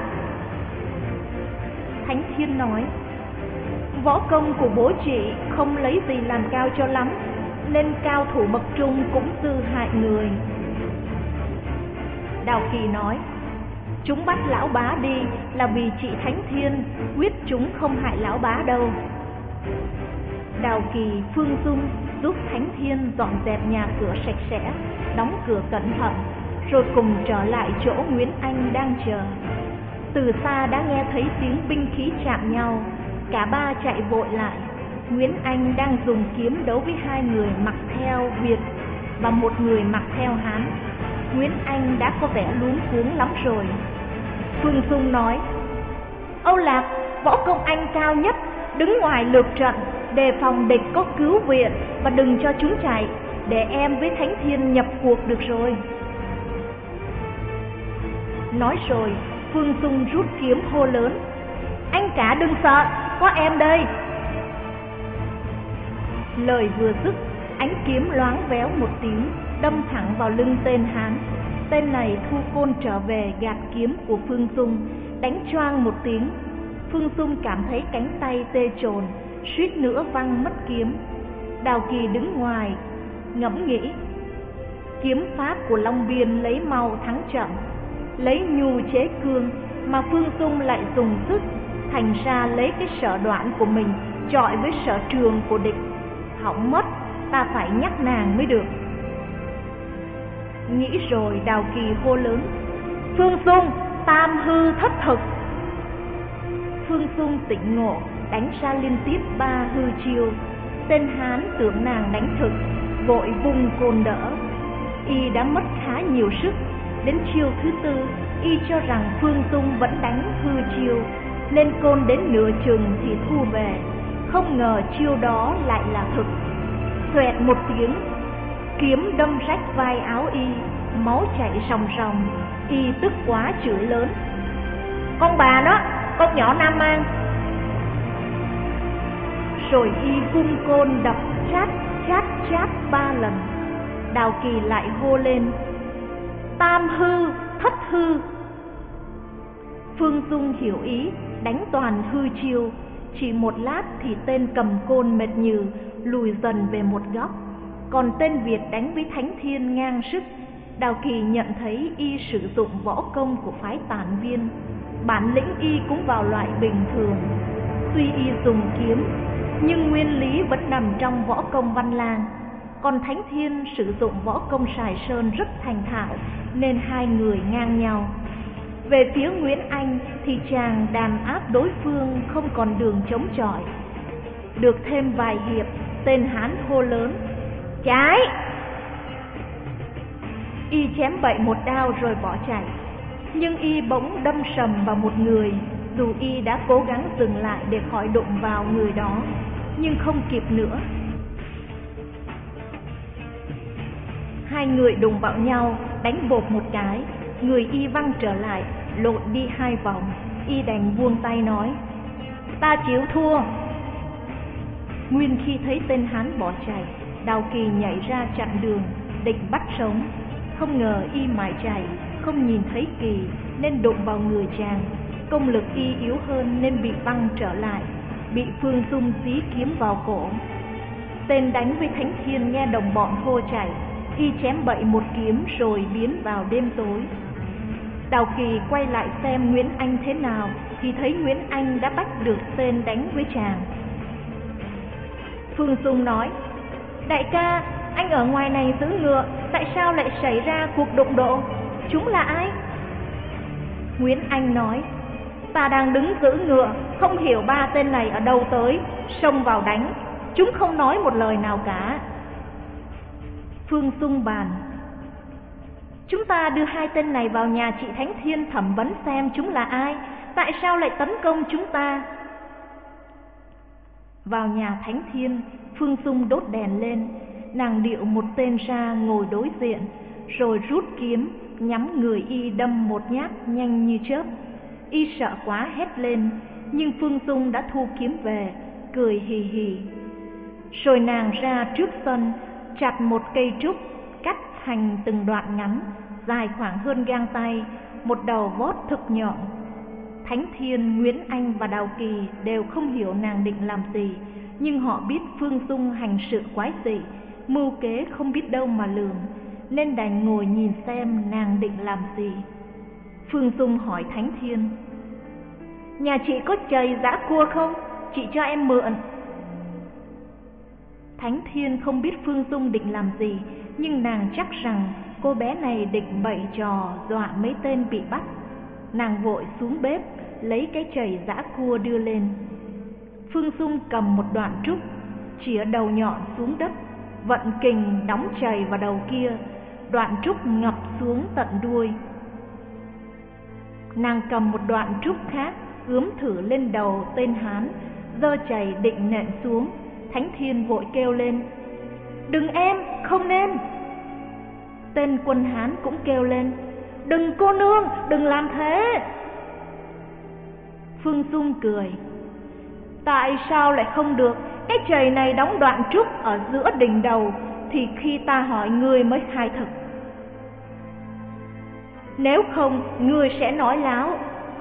S1: Thánh Thiên nói: Võ công của bố chị không lấy gì làm cao cho lắm, nên cao thủ bậc trung cũng tư hại người. Đào Kỳ nói: Chúng bắt lão bá đi là vì chị Thánh Thiên, quyết chúng không hại lão bá đâu. Đào Kỳ, Phương Dung giúp Thánh Thiên dọn dẹp nhà cửa sạch sẽ, đóng cửa cẩn thận, rồi cùng trở lại chỗ Nguyễn Anh đang chờ. Từ xa đã nghe thấy tiếng binh khí chạm nhau, cả ba chạy vội lại. Nguyễn Anh đang dùng kiếm đấu với hai người mặc theo Việt và một người mặc theo Hán. Nguyễn Anh đã có vẻ luống cuống lắm rồi. Phương Dung nói: Âu Lạc, võ công anh cao nhất, đứng ngoài lược trận, đề phòng địch có cứu viện và đừng cho chúng chạy, để em với Thánh Thiên nhập cuộc được rồi. Nói rồi, Phương Dung rút kiếm hô lớn: Anh cả đừng sợ, có em đây. Lời vừa dứt, ánh kiếm loáng véo một tiếng, đâm thẳng vào lưng tên Hán. Tên này thu côn trở về gạt kiếm của Phương Dung, đánh choang một tiếng. Phương Dung cảm thấy cánh tay tê chồn, suýt nữa văng mất kiếm. Đào Kỳ đứng ngoài ngẫm nghĩ. Kiếm pháp của Long Biên lấy mau thắng chậm, lấy nhu chế cương, mà Phương Dung lại dùng sức, thành ra lấy cái sở đoạn của mình chọi với sở trường của địch, hỏng mất, ta phải nhắc nàng mới được. Nghĩ rồi Đào Kỳ hô lớn: Phương Xung, tam hư thất thực. Phương Xung tỉnh ngộ, đánh ra liên tiếp ba hư chiêu. Tên Hán tưởng nàng đánh thực, vội vùng côn đỡ. Y đã mất khá nhiều sức. Đến chiêu thứ tư, y cho rằng Phương Xung vẫn đánh hư chiêu, nên côn đến nửa chừng thì thu về. Không ngờ chiêu đó lại là thực. Xoẹt một tiếng, kiếm đâm rách vai áo y, máu chảy ròng ròng. Y tức quá chửi lớn: Con bà nó, con nhỏ Nam Mang! Rồi y vung côn đập chát chát chát ba lần. Đào Kỳ lại hô lên: Tam hư thất hư. Phương Xung hiểu ý, đánh toàn hư chiêu. Chỉ một lát thì tên cầm côn mệt nhừ, lùi dần về một góc. Còn tên Việt đánh với Thánh Thiên ngang sức. Đào Kỳ nhận thấy y sử dụng võ công của phái Tản Viên. Bản lĩnh y cũng vào loại bình thường. Tuy y dùng kiếm, nhưng nguyên lý vẫn nằm trong võ công Văn Lang. Còn Thánh Thiên sử dụng võ công Sài Sơn rất thành thạo, nên hai người ngang nhau. Về phía Nguyễn Anh thì chàng đàn áp đối phương không còn đường chống chọi. Được thêm vài hiệp, tên Hán hô lớn: Chạy! Y chém bậy một đao rồi bỏ chạy. Nhưng y bỗng đâm sầm vào một người. Dù y đã cố gắng dừng lại để khỏi đụng vào người đó, nhưng không kịp nữa. Hai người đụng vào nhau, đánh bột một cái, người y văng trở lại, lộn đi hai vòng. Y đành buông tay nói: Ta chịu thua. Nguyên khi thấy tên Hán bỏ chạy, Đào Kỳ nhảy ra chặn đường, định bắt sống. Không ngờ y mải chạy, không nhìn thấy Kỳ, nên đụng vào người chàng. Công lực y yếu hơn nên bị văng trở lại, bị Phương Xung dí kiếm vào cổ. Tên đánh với Thánh Thiên nghe đồng bọn hô chạy, y chém bậy một kiếm rồi biến vào đêm tối. Đào Kỳ quay lại xem Nguyễn Anh thế nào thì thấy Nguyễn Anh đã bắt được tên đánh với chàng. Phương Xung nói: Đại ca, anh ở ngoài này giữ ngựa, tại sao lại xảy ra cuộc đụng độ? Chúng là ai? Nguyễn Anh nói: Ta đang đứng giữ ngựa, không hiểu ba tên này ở đâu tới, xông vào đánh. Chúng không nói một lời nào cả. Phương Xung bàn: Chúng ta đưa hai tên này vào nhà chị Thánh Thiên thẩm vấn xem chúng là ai, tại sao lại tấn công chúng ta. Vào nhà Thánh Thiên, Phương Xung đốt đèn lên. Nàng điệu một tên ra ngồi đối diện, rồi rút kiếm nhắm người y đâm một nhát nhanh như chớp. Y sợ quá hét lên, nhưng Phương Xung đã thu kiếm về, cười hì hì. Rồi nàng ra trước sân, chặt một cây trúc, cắt thành từng đoạn ngắn, dài khoảng hơn gang tay, một đầu vót thực nhọn. Thánh Thiên, Nguyễn Anh và Đào Kỳ đều không hiểu nàng định làm gì, nhưng họ biết Phương Xung hành sự quái dị, mưu kế không biết đâu mà lường, nên đành ngồi nhìn xem nàng định làm gì. Phương Xung hỏi Thánh Thiên: Nhà chị có chày giã cua không? Chị cho em mượn. Thánh Thiên không biết Phương Xung định làm gì, nhưng nàng chắc rằng cô bé này định bậy trò dọa mấy tên bị bắt. Nàng vội xuống bếp lấy cái chày giã cua đưa lên. Phương Xung cầm một đoạn trúc, chĩa đầu nhọn xuống đất, vận kình đóng chày vào đầu kia, đoạn trúc ngập xuống tận đuôi. Nàng cầm một đoạn trúc khác, ướm thử lên đầu tên Hán, giơ chày định nện xuống. Thánh Thiên vội kêu lên: Đừng em, không nên. Tên quân Hán cũng kêu lên: Đừng cô nương, đừng làm thế. Phương Xung cười: Tại sao lại không được? Cái chày này đóng đoạn trúc ở giữa đỉnh đầu, thì khi ta hỏi ngươi mới khai thực. Nếu không, ngươi sẽ nói láo.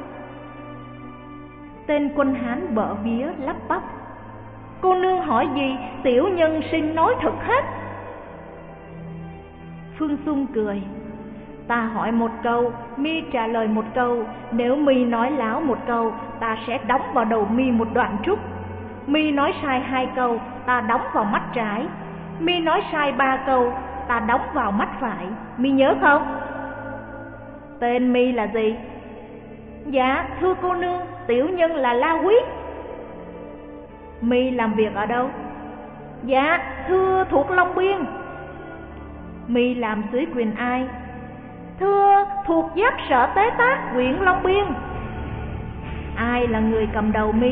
S1: Tên quân Hán bợ vía lắp bắp: Cô nương hỏi gì, tiểu nhân sinh nói thật hết. Phương Xung cười: Ta hỏi một câu, mi trả lời một câu. Nếu mi nói láo một câu, ta sẽ đóng vào đầu mi một đoạn trúc. Mi nói sai hai câu, ta đóng vào mắt trái. mi nói sai ba câu, ta đóng vào mắt phải, mi nhớ không? Tên mi là gì? Dạ thưa cô nương, tiểu nhân là La Quyết. Mi làm việc ở đâu? Dạ thưa thuộc Long Biên. Mi làm dưới quyền ai? Thưa thuộc giáp sở tế tác huyện Long Biên. Ai là người cầm đầu mi?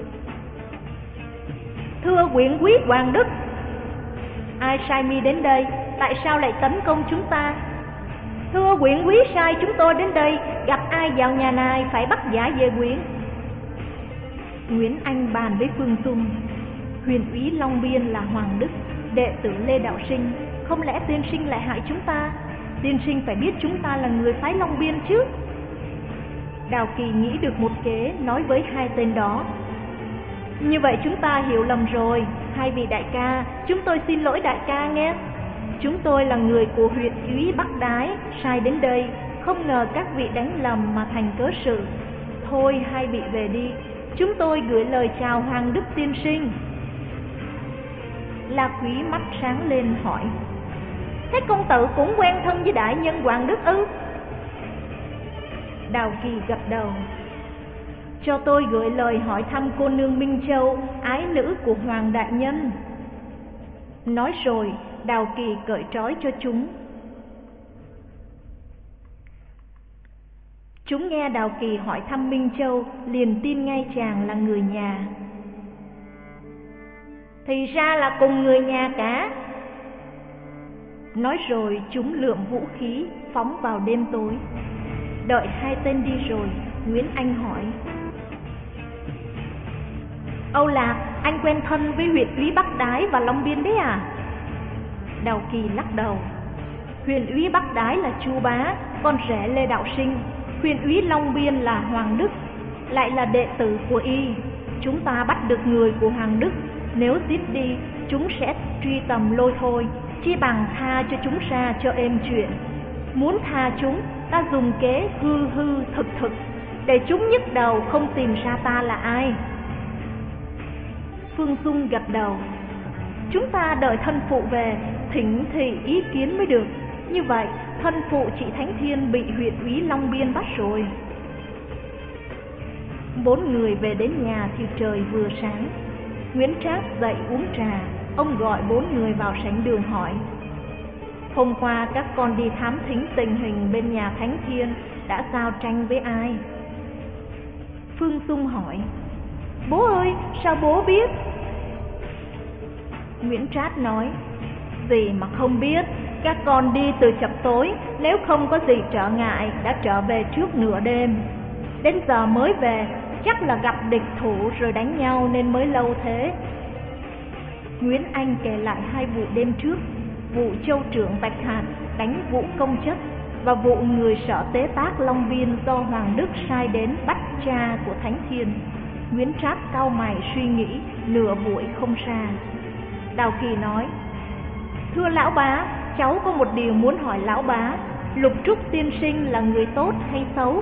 S1: Thưa huyện quý Hoàng Đức. Ai sai mi đến đây? Tại sao lại tấn công chúng ta? Thưa huyện quý sai chúng tôi đến đây, gặp ai vào nhà này phải bắt giải về huyện. Nguyễn Anh bàn với Phương Dung. Huyền úy Long Biên là Hoàng Đức, đệ tử Lê Đạo Sinh, không lẽ tiên sinh lại hại chúng ta? Tiên sinh phải biết chúng ta là người phái Long Biên chứ. Đào Kỳ nghĩ được một kế, nói với hai tên đó. Như vậy chúng ta hiểu lầm rồi, hai vị đại ca, chúng tôi xin lỗi đại ca nghe. Chúng tôi là người của huyện úy Bắc Đái, sai đến đây, không ngờ các vị đánh lầm mà thành cớ sự. Thôi hai vị về đi, chúng tôi gửi lời chào Hoàng Đức tiên sinh. La Quý mắt sáng lên hỏi, thế công tử cũng quen thân với đại nhân Hoàng Đức ư? Đào Kỳ gật đầu. Cho tôi gửi lời hỏi thăm cô nương Minh Châu, ái nữ của Hoàng đại nhân. Nói rồi, Đào Kỳ cởi trói cho chúng. Chúng nghe Đào Kỳ hỏi thăm Minh Châu, liền tin ngay chàng là người nhà. Thì ra là cùng người nhà cả. Nói rồi chúng lượm vũ khí, phóng vào đêm tối. Đợi hai tên đi rồi, Nguyễn Anh hỏi, Âu Lạc, anh quen thân với huyện úy Bắc Đái và Long Biên đấy à? Đào Kỳ lắc đầu. Huyện úy Bắc Đái là Chu Bá, con rể Lê Đạo Sinh. Huyện úy Long Biên là Hoàng Đức, lại là đệ tử của y. Chúng ta bắt được người của Hoàng Đức, nếu giết đi, chúng sẽ truy tầm lôi thôi. Chi bằng tha cho chúng ra cho êm chuyện. Muốn tha chúng, ta dùng kế hư hư thực thực, để chúng nhức đầu không tìm ra ta là ai. Phương Dung gật đầu. Chúng ta đợi thân phụ về, thỉnh thị ý kiến mới được. Như vậy, thân phụ chị Thánh Thiên bị huyện úy Long Biên bắt rồi. Bốn người về đến nhà thì trời vừa sáng. Nguyễn Trác dậy uống trà. Ông gọi bốn người vào sảnh đường hỏi, hôm qua các con đi thám thính tình hình bên nhà Thánh Thiên, đã giao tranh với ai? Phương Dung hỏi, bố ơi, sao bố biết? Nguyễn Trác nói, gì mà không biết, các con đi từ chập tối, nếu không có gì trở ngại đã trở về trước nửa đêm. Đến giờ mới về, chắc là gặp địch thủ rồi đánh nhau nên mới lâu thế. Nguyễn Anh kể lại hai vụ đêm trước, vụ châu trưởng Bạch Hạt đánh Vũ Công Chất và vụ người sở tế tác Long Biên do Hoàng Đức sai đến bắt cha của Thánh Thiên. Nguyễn Trác cau mày suy nghĩ, nửa buổi không ra. Đào Kỳ nói, thưa lão bá, cháu có một điều muốn hỏi lão bá, Lục Trúc tiên sinh là người tốt hay xấu?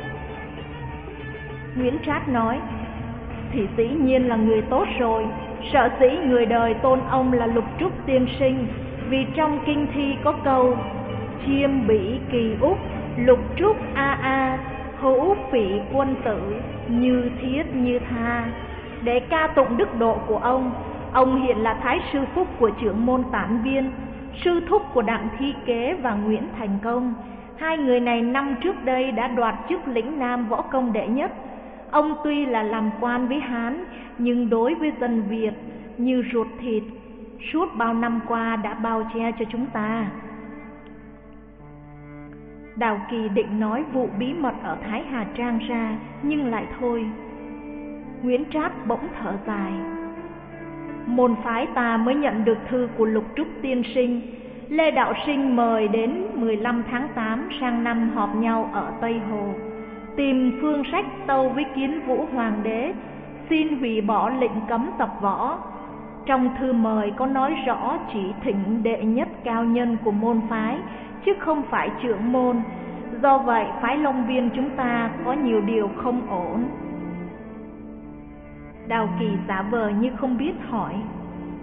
S1: Nguyễn Trác nói, thì dĩ nhiên là người tốt rồi, sở dĩ người đời tôn ông là Lục Trúc tiên sinh, vì trong kinh thi có câu chiêm bỉ kỳ úc, lục trúc a a, hữu phỉ quân tử, như thiết như tha. Để ca tụng đức độ của ông, ông hiện là thái sư phúc của trưởng môn Tản Viên, sư thúc của Đặng Thi Kế và Nguyễn Thành Công. Hai người này năm trước đây đã đoạt chức lĩnh Nam võ công đệ nhất. Ông tuy là làm quan với Hán, nhưng đối với dân Việt như ruột thịt, suốt bao năm qua đã bao che cho chúng ta. Đào Kỳ định nói vụ bí mật ở Thái Hà Trang ra, nhưng lại thôi. Nguyễn Trác bỗng thở dài. Môn phái ta mới nhận được thư của Lục Trúc tiên sinh. Lê Đạo Sinh mời đến mười lăm tháng tám sang năm họp nhau ở Tây Hồ, tìm phương sách tâu với Kiến Vũ Hoàng đế, xin hủy bỏ lệnh cấm tập võ. Trong thư mời có nói rõ chỉ thỉnh đệ nhất cao nhân của môn phái, chứ không phải trưởng môn. Do vậy phái Long Biên chúng ta có nhiều điều không ổn. Đào Kỳ giả vờ như không biết hỏi,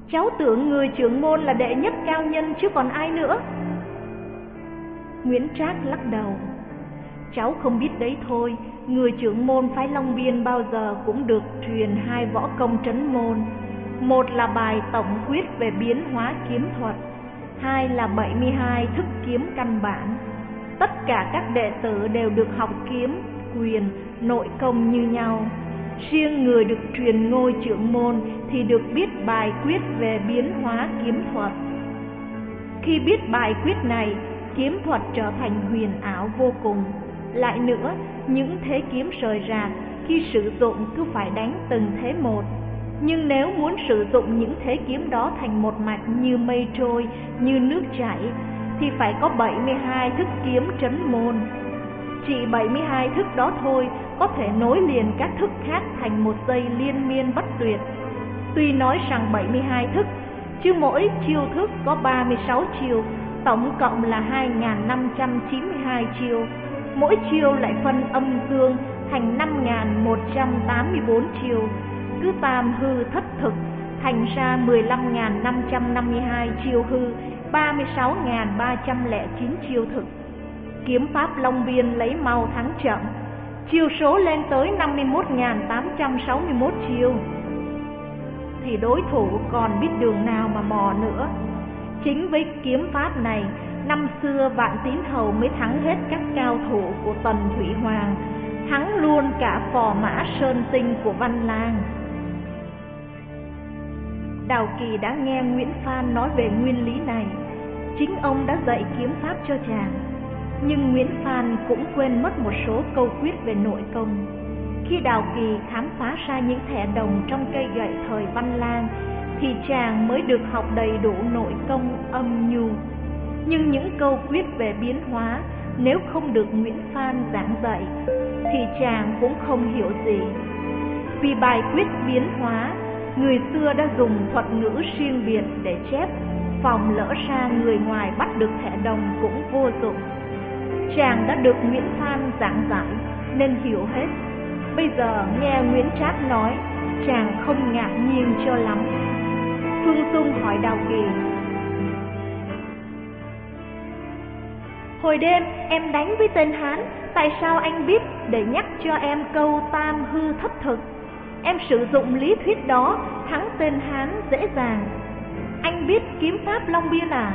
S1: Cháu tưởng người trưởng môn là đệ nhất cao nhân chứ còn ai nữa. Nguyễn Trác lắc đầu. Cháu không biết đấy thôi, người trưởng môn phái Long Biên bao giờ cũng được truyền hai võ công trấn môn. Một là bài tổng quyết về biến hóa kiếm thuật, hai là bảy mươi hai thức kiếm căn bản. Tất cả các đệ tử đều được học kiếm, quyền, nội công như nhau. Riêng người được truyền ngôi trưởng môn thì được biết bài quyết về biến hóa kiếm thuật. Khi biết bài quyết này, kiếm thuật trở thành huyền ảo vô cùng. Lại nữa, những thế kiếm rời rạc khi sử dụng cứ phải đánh từng thế một. Nhưng nếu muốn sử dụng những thế kiếm đó thành một mạch như mây trôi, như nước chảy, thì phải có bảy mươi hai thức kiếm trấn môn. Chỉ bảy mươi hai thức đó thôi có thể nối liền các thức khác thành một dây liên miên bất tuyệt. Tuy nói rằng bảy mươi hai thức, chứ mỗi chiêu thức có ba mươi sáu chiêu, tổng cộng là hai nghìn năm trăm chín mươi hai chiêu. Mỗi chiêu lại phân âm dương thành năm nghìn một trăm tám mươi bốn chiêu. Cứ tam hư thất thực, thành ra mười lăm nghìn năm trăm năm mươi hai chiêu hư, ba mươi sáu nghìn ba trăm lẻ chín chiêu thực. Kiếm pháp Long Biên lấy mau thắng chậm, chiêu số lên tới năm mươi mốt nghìn tám trăm sáu mươi mốt chiêu. Thì đối thủ còn biết đường nào mà mò nữa. Chính với kiếm pháp này, năm xưa Vạn Tín Hầu mới thắng hết các cao thủ của Tần Thủy Hoàng, thắng luôn cả phò mã Sơn Tinh của Văn Lang. Đào Kỳ đã nghe Nguyễn Phan nói về nguyên lý này. Chính ông đã dạy kiếm pháp cho chàng. Nhưng Nguyễn Phan cũng quên mất một số câu quyết về nội công. Khi Đào Kỳ khám phá ra những thẻ đồng trong cây gậy thời Văn Lang, thì chàng mới được học đầy đủ nội công âm nhu. Nhưng những câu quyết về biến hóa, nếu không được Nguyễn Phan giảng dạy, thì chàng cũng không hiểu gì. Vì bài quyết biến hóa, người xưa đã dùng thuật ngữ riêng biệt để chép, phòng lỡ ra người ngoài bắt được thẻ đồng cũng vô dụng. Chàng đã được Nguyễn Phan giảng giải nên hiểu hết. Bây giờ nghe Nguyễn Trác nói, chàng không ngạc nhiên cho lắm. Phương Dung hỏi Đào Kỳ: Hồi đêm em đánh với tên Hán, tại sao anh biết để nhắc cho em câu tam hư thất thực? Em sử dụng lý thuyết đó thắng tên Hán dễ dàng. Anh biết kiếm pháp Long Biên à?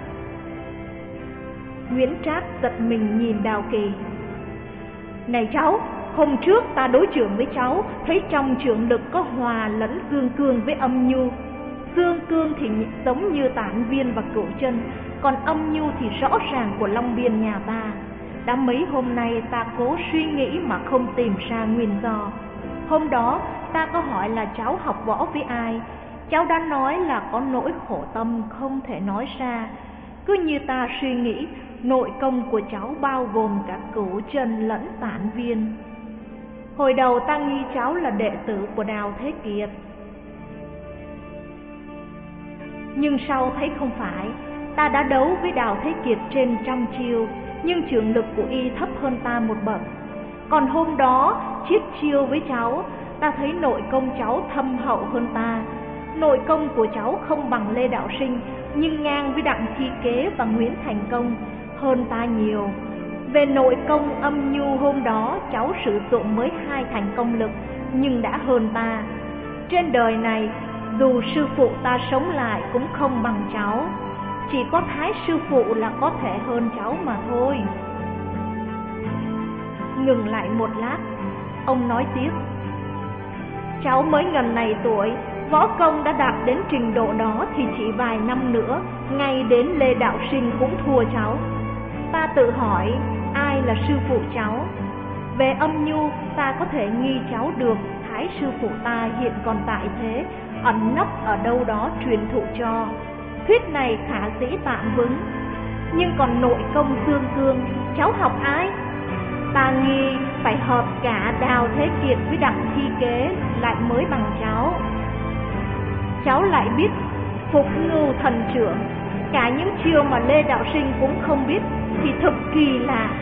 S1: Nguyễn Trác giật mình nhìn Đào Kỳ. Này cháu, hôm trước ta đối chưởng với cháu, thấy trong chưởng lực có hòa lẫn dương cương với âm nhu. Dương cương thì giống như Tản Viên và Cửu Chân, còn âm nhu thì rõ ràng của Long Biên nhà ta. Đã mấy hôm nay ta cố suy nghĩ mà không tìm ra nguyên do. Hôm đó ta có hỏi là cháu học võ với ai, cháu đã nói là có nỗi khổ tâm không thể nói ra. Cứ như ta suy nghĩ, nội công của cháu bao gồm cả Cửu Chân lẫn Tản Viên. Hồi đầu ta nghi cháu là đệ tử của Đào Thế Kiệt, nhưng sau thấy không phải. Ta đã đấu với Đào Thế Kiệt trên trăm chiêu, nhưng chưởng lực của y thấp hơn ta một bậc. Còn hôm đó chiết chiêu với cháu, ta thấy nội công cháu thâm hậu hơn ta. Nội công của cháu không bằng Lê Đạo Sinh, nhưng ngang với Đặng Thi Kế và Nguyễn Thành Công, hơn ta nhiều. Về nội công âm nhu hôm đó cháu sử dụng mới hai thành công lực, nhưng đã hơn ta. Trên đời này, dù sư phụ ta sống lại cũng không bằng cháu. Chỉ có Thái sư phụ là có thể hơn cháu mà thôi. Ngừng lại một lát, ông nói tiếp: Cháu mới ngần này tuổi, võ công đã đạt đến trình độ đó thì chỉ vài năm nữa, ngay đến Lê Đạo Sinh cũng thua cháu. Ta tự hỏi ai là sư phụ cháu. Về âm nhu ta có thể nghi cháu được Thái sư phụ ta hiện còn tại thế, ẩn nấp ở đâu đó truyền thụ cho. Thuyết này khả dĩ tạm vững. Nhưng còn nội công dương cương, cháu học ai? Ta nghi phải hợp cả Đào Thế Kiệt với Đặng Thi Kế lại mới bằng cháu. Cháu lại biết Phục Ngưu Thần Trưởng, cả những chiêu mà Lê Đạo Sinh cũng không biết, thì thực kỳ lạ.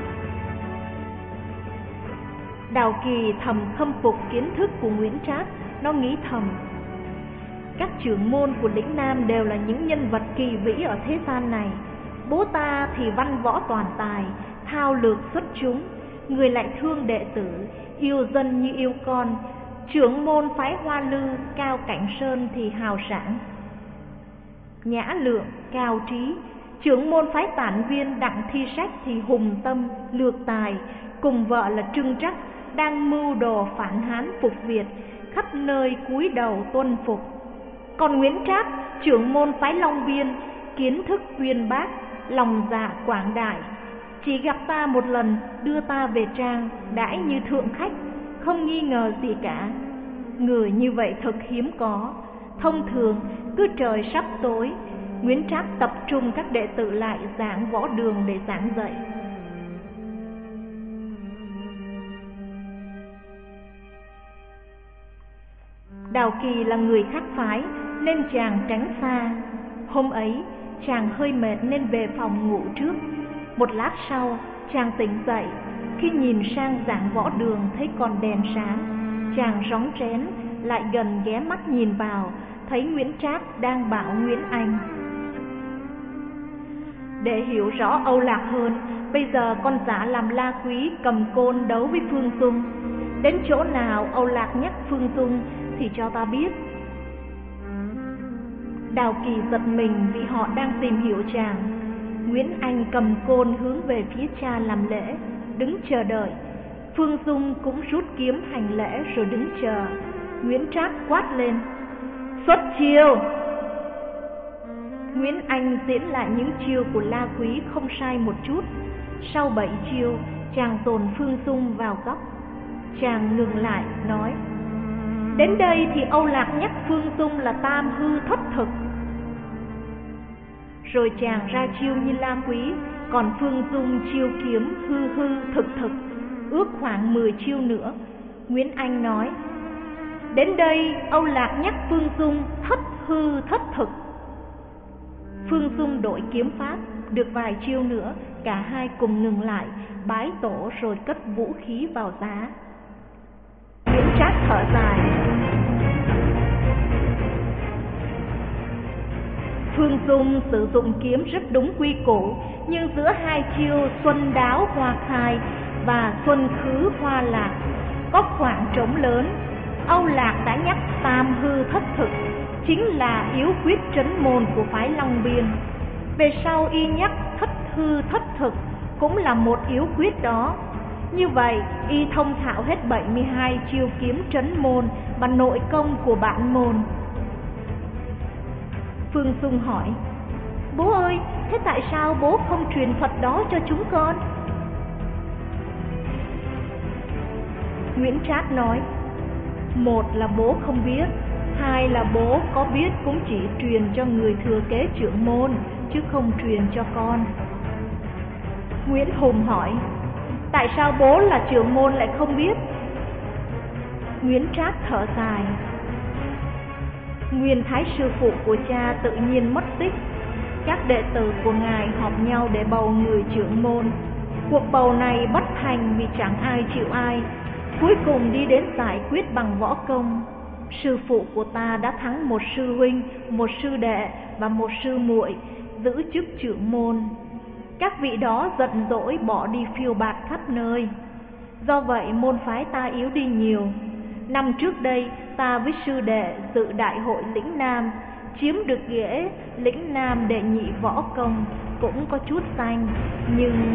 S1: Đào Kỳ thầm khâm phục kiến thức của Nguyễn Trác, nó nghĩ thầm. Các trưởng môn của lĩnh Nam đều là những nhân vật kỳ vĩ ở thế gian này. Bố ta thì văn võ toàn tài, thao lược xuất chúng, người lại thương đệ tử, yêu dân như yêu con. Trưởng môn phái Hoa Lư, Cao Cảnh Sơn thì hào sảng, nhã lượng, cao trí. Trưởng môn phái Tản Viên, Đặng Thi Sách thì hùng tâm, lược tài, cùng vợ là Trưng Trắc đang mưu đồ phản Hán phục Việt, khắp nơi cúi đầu tuân phục. Còn Nguyễn Trác, trưởng môn phái Long Biên, kiến thức uyên bác, lòng dạ quảng đại, chỉ gặp ta một lần đưa ta về trang, đãi như thượng khách, không nghi ngờ gì cả. Người như vậy thật hiếm có. Thông thường cứ trời sắp tối, Nguyễn Trác tập trung các đệ tử lại giảng võ đường để giảng dạy. Đào Kỳ là người khác phái nên chàng tránh xa. Hôm ấy chàng hơi mệt nên về phòng ngủ trước. Một lát sau chàng tỉnh dậy, khi nhìn sang giảng võ đường thấy còn đèn sáng. Chàng rón rén lại gần ghé mắt nhìn vào, thấy Nguyễn Trác đang bảo Nguyễn Anh: để hiểu rõ Âu Lạc hơn, bây giờ con giả làm La Quý cầm côn đấu với Phương Dung. Đến chỗ nào Âu Lạc nhắc Phương Dung thì cho ta biết. Đào Kỳ giật mình vì họ đang tìm hiểu chàng. Nguyễn Anh cầm côn hướng về phía cha làm lễ, đứng chờ đợi. Phương Dung cũng rút kiếm hành lễ rồi đứng chờ. Nguyễn Trác quát lên: xuất chiêu! Nguyễn Anh diễn lại những chiêu của La Quý không sai một chút. Sau bảy chiêu, chàng dồn Phương Dung vào góc. Chàng ngừng lại nói: đến đây thì Âu Lạc nhắc Phương Dung là tam hư thất thực. Rồi chàng ra chiêu như La Quý, còn Phương Dung chiêu kiếm hư hư thực thực, ước khoảng mười chiêu nữa. Nguyễn Anh nói: đến đây Âu Lạc nhắc Phương Dung thất hư thất thực. Phương Dung đổi kiếm pháp, được vài chiêu nữa, cả hai cùng ngừng lại, bái tổ rồi cất vũ khí vào giá. Nguyễn Trác thở dài: Phương Dung sử dụng kiếm rất đúng quy củ, nhưng giữa hai chiêu xuân đáo hoa khai và xuân khứ hoa lạc có khoảng trống lớn. Âu Lạc đã nhắc tam hư thất thực, chính là yếu quyết trấn môn của phái Long Biên. Về sau y nhắc thất hư thất thực cũng là một yếu quyết đó. Như vậy y thông thạo hết bảy mươi hai chiêu kiếm trấn môn và nội công của bản môn. Phương Dung hỏi: bố ơi, thế tại sao bố không truyền thuật đó cho chúng con? Nguyễn Trác nói: một là bố không biết, hai là bố có biết cũng chỉ truyền cho người thừa kế trưởng môn, chứ không truyền cho con. Nguyễn Hùng hỏi: tại sao bố là trưởng môn lại không biết? Nguyễn Trác thở dài: Nguyên Thái sư phụ của cha tự nhiên mất tích. Các đệ tử của ngài họp nhau để bầu người trưởng môn. Cuộc bầu này bất thành vì chẳng ai chịu ai, cuối cùng đi đến giải quyết bằng võ công. Sư phụ của ta đã thắng một sư huynh, một sư đệ và một sư muội, giữ chức trưởng môn. Các vị đó giận dỗi bỏ đi phiêu bạt khắp nơi. Do vậy môn phái ta yếu đi nhiều. Năm trước đây ta với sư đệ dự đại hội lĩnh Nam, chiếm được ghế lĩnh Nam đệ nhị võ công, cũng có chút danh, nhưng...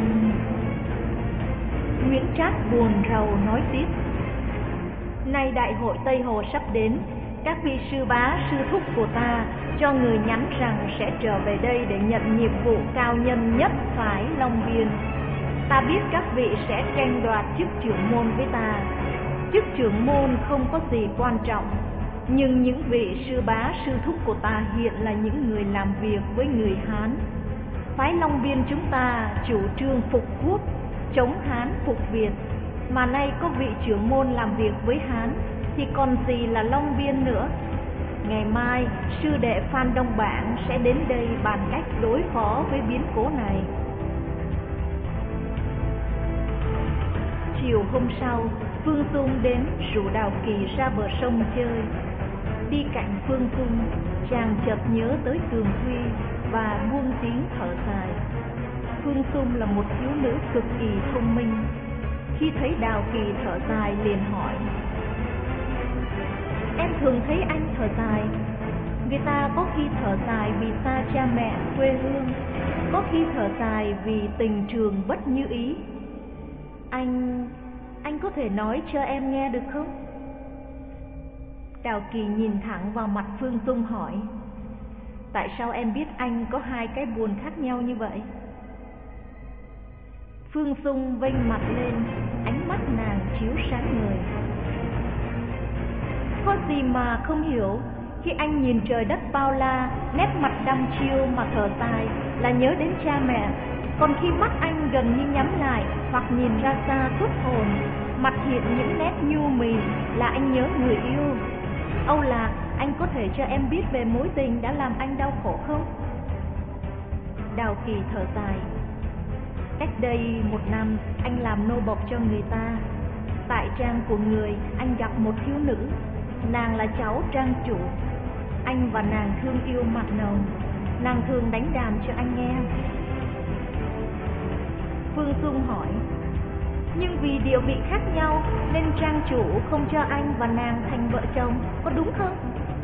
S1: Nguyễn Trác buồn rầu nói tiếp: nay đại hội Tây Hồ sắp đến, các vị sư bá sư thúc của ta cho người nhắn rằng sẽ trở về đây để nhận nhiệm vụ cao nhân nhất phái Long Biên. Ta biết các vị sẽ tranh đoạt chức trưởng môn với ta. Chức trưởng môn không có gì quan trọng, nhưng những vị sư bá sư thúc của ta hiện là những người làm việc với người Hán. Phái Long Biên chúng ta chủ trương phục quốc, chống Hán phục Việt, mà nay có vị trưởng môn làm việc với Hán thì còn gì là Long Biên nữa. Ngày mai sư đệ Phan Đông Bảng sẽ đến đây bàn cách đối phó với biến cố này. Chiều hôm sau, Phương Dung đến rủ Đào Kỳ ra bờ sông chơi. Đi cạnh Phương Dung, chàng chợt nhớ tới Tường Huy và buông tiếng thở dài. Phương Dung là một thiếu nữ cực kỳ thông minh. Khi thấy Đào Kỳ thở dài liền hỏi: Em thường thấy anh thở dài. Người ta có khi thở dài vì xa cha mẹ quê hương, có khi thở dài vì tình trường bất như ý. Anh... anh có thể nói cho em nghe được không? Đào Kỳ nhìn thẳng vào mặt Phương Dung hỏi: Tại sao em biết anh có hai cái buồn khác nhau như vậy? Phương Dung vênh mặt lên, ánh mắt nàng chiếu sáng người. Có gì mà không hiểu? Khi anh nhìn trời đất bao la, nét mặt đăm chiêu mà thở dài là nhớ đến cha mẹ. Còn khi mắt anh gần như nhắm lại hoặc nhìn ra xa xuất hồn, mặt hiện những nét nhu mì là anh nhớ người yêu. Âu Lạc, anh có thể cho em biết về mối tình đã làm anh đau khổ không? Đào Kỳ thở dài. Cách đây một năm, anh làm nô bộc cho người ta. Tại trang của người, anh gặp một thiếu nữ. Nàng là cháu trang chủ. Anh và nàng thương yêu mặn nồng. Nàng thường đánh đàn cho anh nghe. Phương Dung hỏi: Nhưng vì địa vị khác nhau nên trang chủ không cho anh và nàng thành vợ chồng, có đúng không?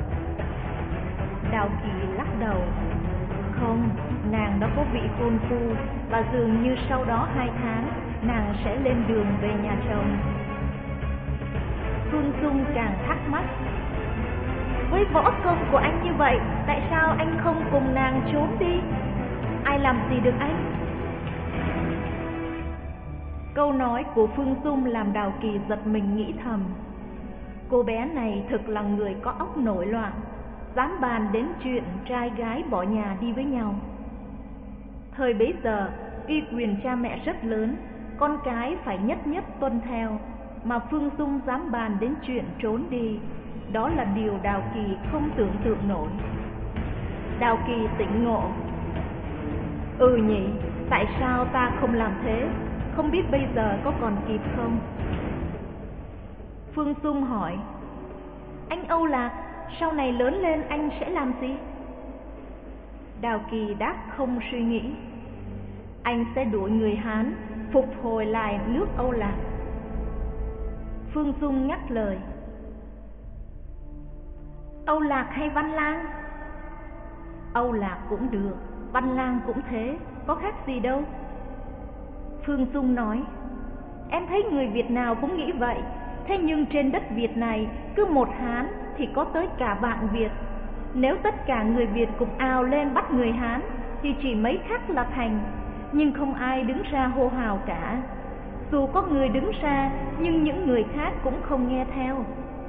S1: Đào Kỳ lắc đầu. Không, nàng đã có vị hôn phu và dường như sau đó hai tháng nàng sẽ lên đường về nhà chồng. Phương Dung càng thắc mắc: Với võ công của anh như vậy, tại sao anh không cùng nàng trốn đi? Ai làm gì được anh? Câu nói của Phương Dung làm Đào Kỳ giật mình nghĩ thầm: Cô bé này thực là người có óc nổi loạn, dám bàn đến chuyện trai gái bỏ nhà đi với nhau. Thời bấy giờ, uy quyền cha mẹ rất lớn, con cái phải nhất nhất tuân theo, mà Phương Dung dám bàn đến chuyện trốn đi, đó là điều Đào Kỳ không tưởng tượng nổi. Đào Kỳ tỉnh ngộ. Ừ nhỉ, tại sao ta không làm thế? Không biết bây giờ có còn kịp không? Phương Dung hỏi: Anh Âu Lạc, sau này lớn lên anh sẽ làm gì? Đào Kỳ đáp không suy nghĩ: Anh sẽ đuổi người Hán, phục hồi lại nước Âu Lạc. Phương Dung ngắt lời: Âu Lạc hay Văn Lang? Âu Lạc cũng được, Văn Lang cũng thế, có khác gì đâu. Phương Dung nói: Em thấy người Việt nào cũng nghĩ vậy. Thế nhưng trên đất Việt này, cứ một Hán thì có tới cả vạn Việt. Nếu tất cả người Việt cùng ào lên bắt người Hán thì chỉ mấy khắc là thành. Nhưng không ai đứng ra hô hào cả. Dù có người đứng ra, nhưng những người khác cũng không nghe theo.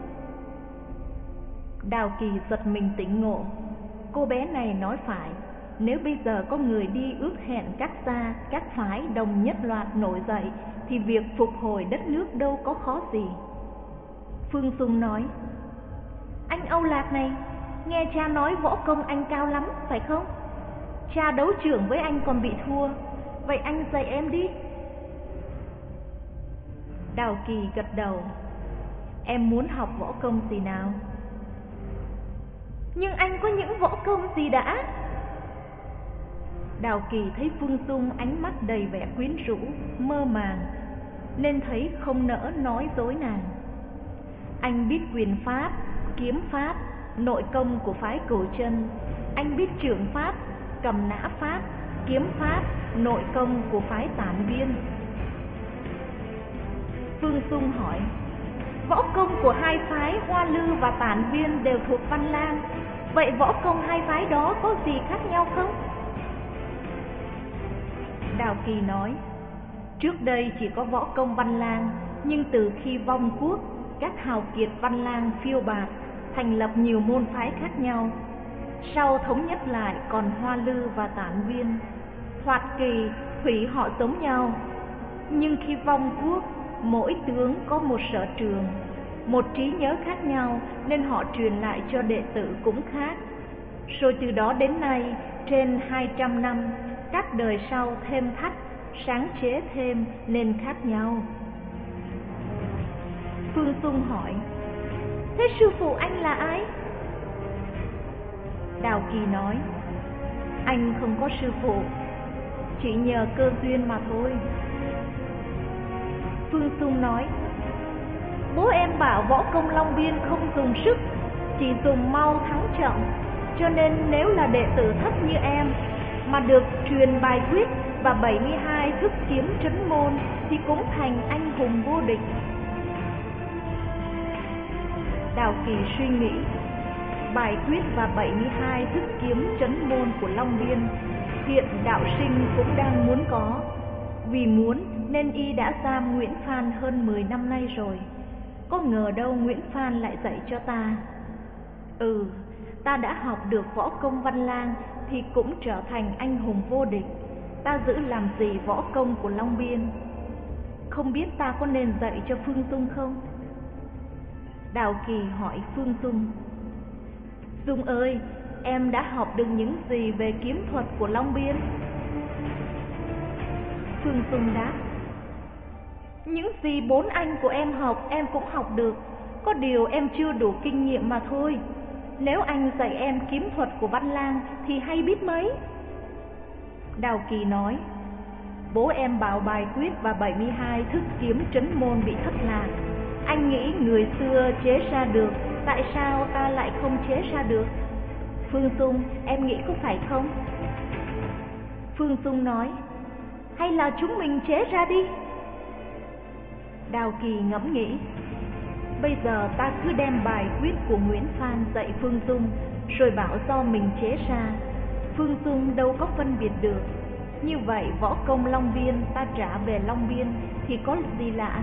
S1: Đào Kỳ giật mình tỉnh ngộ. Cô bé này nói phải. Nếu bây giờ có người đi ước hẹn các gia, các phái đồng nhất loạt nổi dậy, thì việc phục hồi đất nước đâu có khó gì. Phương Dung nói: Anh Âu Lạc này, nghe cha nói võ công anh cao lắm, phải không? Cha đấu trưởng với anh còn bị thua, vậy anh dạy em đi. Đào Kỳ gật đầu: Em muốn học võ công gì nào? Nhưng anh có những võ công gì đã? Đào Kỳ thấy Phương Dung ánh mắt đầy vẻ quyến rũ, mơ màng, nên thấy không nỡ nói dối nàng. Anh biết quyền pháp, kiếm pháp, nội công của phái Cửu Chân. Anh biết trưởng pháp, cầm nã pháp, kiếm pháp, nội công của phái Tản Viên. Phương Dung hỏi: Võ công của hai phái Hoa Lư và Tản Viên đều thuộc Văn Lang, vậy võ công hai phái đó có gì khác nhau không? Đào Kỳ nói: Trước đây chỉ có võ công Văn Lang, nhưng từ khi vong quốc, các hào kiệt Văn Lang phiêu bạt, thành lập nhiều môn phái khác nhau. Sau thống nhất lại còn Hoa Lư và Tản Viên. Hoạt kỳ, thủy họ giống nhau, nhưng khi vong quốc, mỗi tướng có một sở trường, một trí nhớ khác nhau, nên họ truyền lại cho đệ tử cũng khác. Rồi từ đó đến nay, trên hai trăm năm, các đời sau thêm thắt, sáng chế thêm nên khác nhau. Phương Xung hỏi: Thế sư phụ anh là ai? Đào Kỳ nói: Anh không có sư phụ, chỉ nhờ cơ duyên mà thôi. Phương Xung nói: Bố em bảo võ công Long Biên không dùng sức, chỉ dùng mau thắng chậm, cho nên nếu là đệ tử thấp như em mà được truyền bài quyết và bảy mươi hai thức kiếm trấn môn thì cũng thành anh hùng vô địch. Đào Kỳ suy nghĩ, bài quyết và bảy mươi hai thức kiếm trấn môn của Long Biên hiện đạo sinh cũng đang muốn có. Vì muốn nên y đã giam Nguyễn Phan hơn mười năm nay rồi. Có ngờ đâu Nguyễn Phan lại dạy cho ta. Ừ, ta đã học được võ công Văn Lang thì cũng trở thành anh hùng vô địch. Ta giữ làm gì võ công của Long Biên? Không biết ta có nên dạy cho Phương Xung không? Đào Kỳ hỏi Phương Xung: Xung ơi, em đã học được những gì về kiếm thuật của Long Biên? Phương Xung đáp: Những gì bốn anh của em học em cũng học được, có điều em chưa đủ kinh nghiệm mà thôi. Nếu anh dạy em kiếm thuật của Văn Lang thì hay biết mấy. Đào Kỳ nói: Bố em bảo bài quyết và bảy mươi hai thức kiếm trấn môn bị thất lạc. Anh nghĩ người xưa chế ra được, tại sao ta lại không chế ra được? Phương Xung, em nghĩ có phải không? Phương Xung nói: Hay là chúng mình chế ra đi? Đào Kỳ ngẫm nghĩ: Bây giờ ta cứ đem bài quyết của Nguyễn Phan dạy Phương Xung, rồi bảo do mình chế ra. Phương Xung đâu có phân biệt được. Như vậy võ công Long Biên ta trả về Long Biên thì có gì lạ?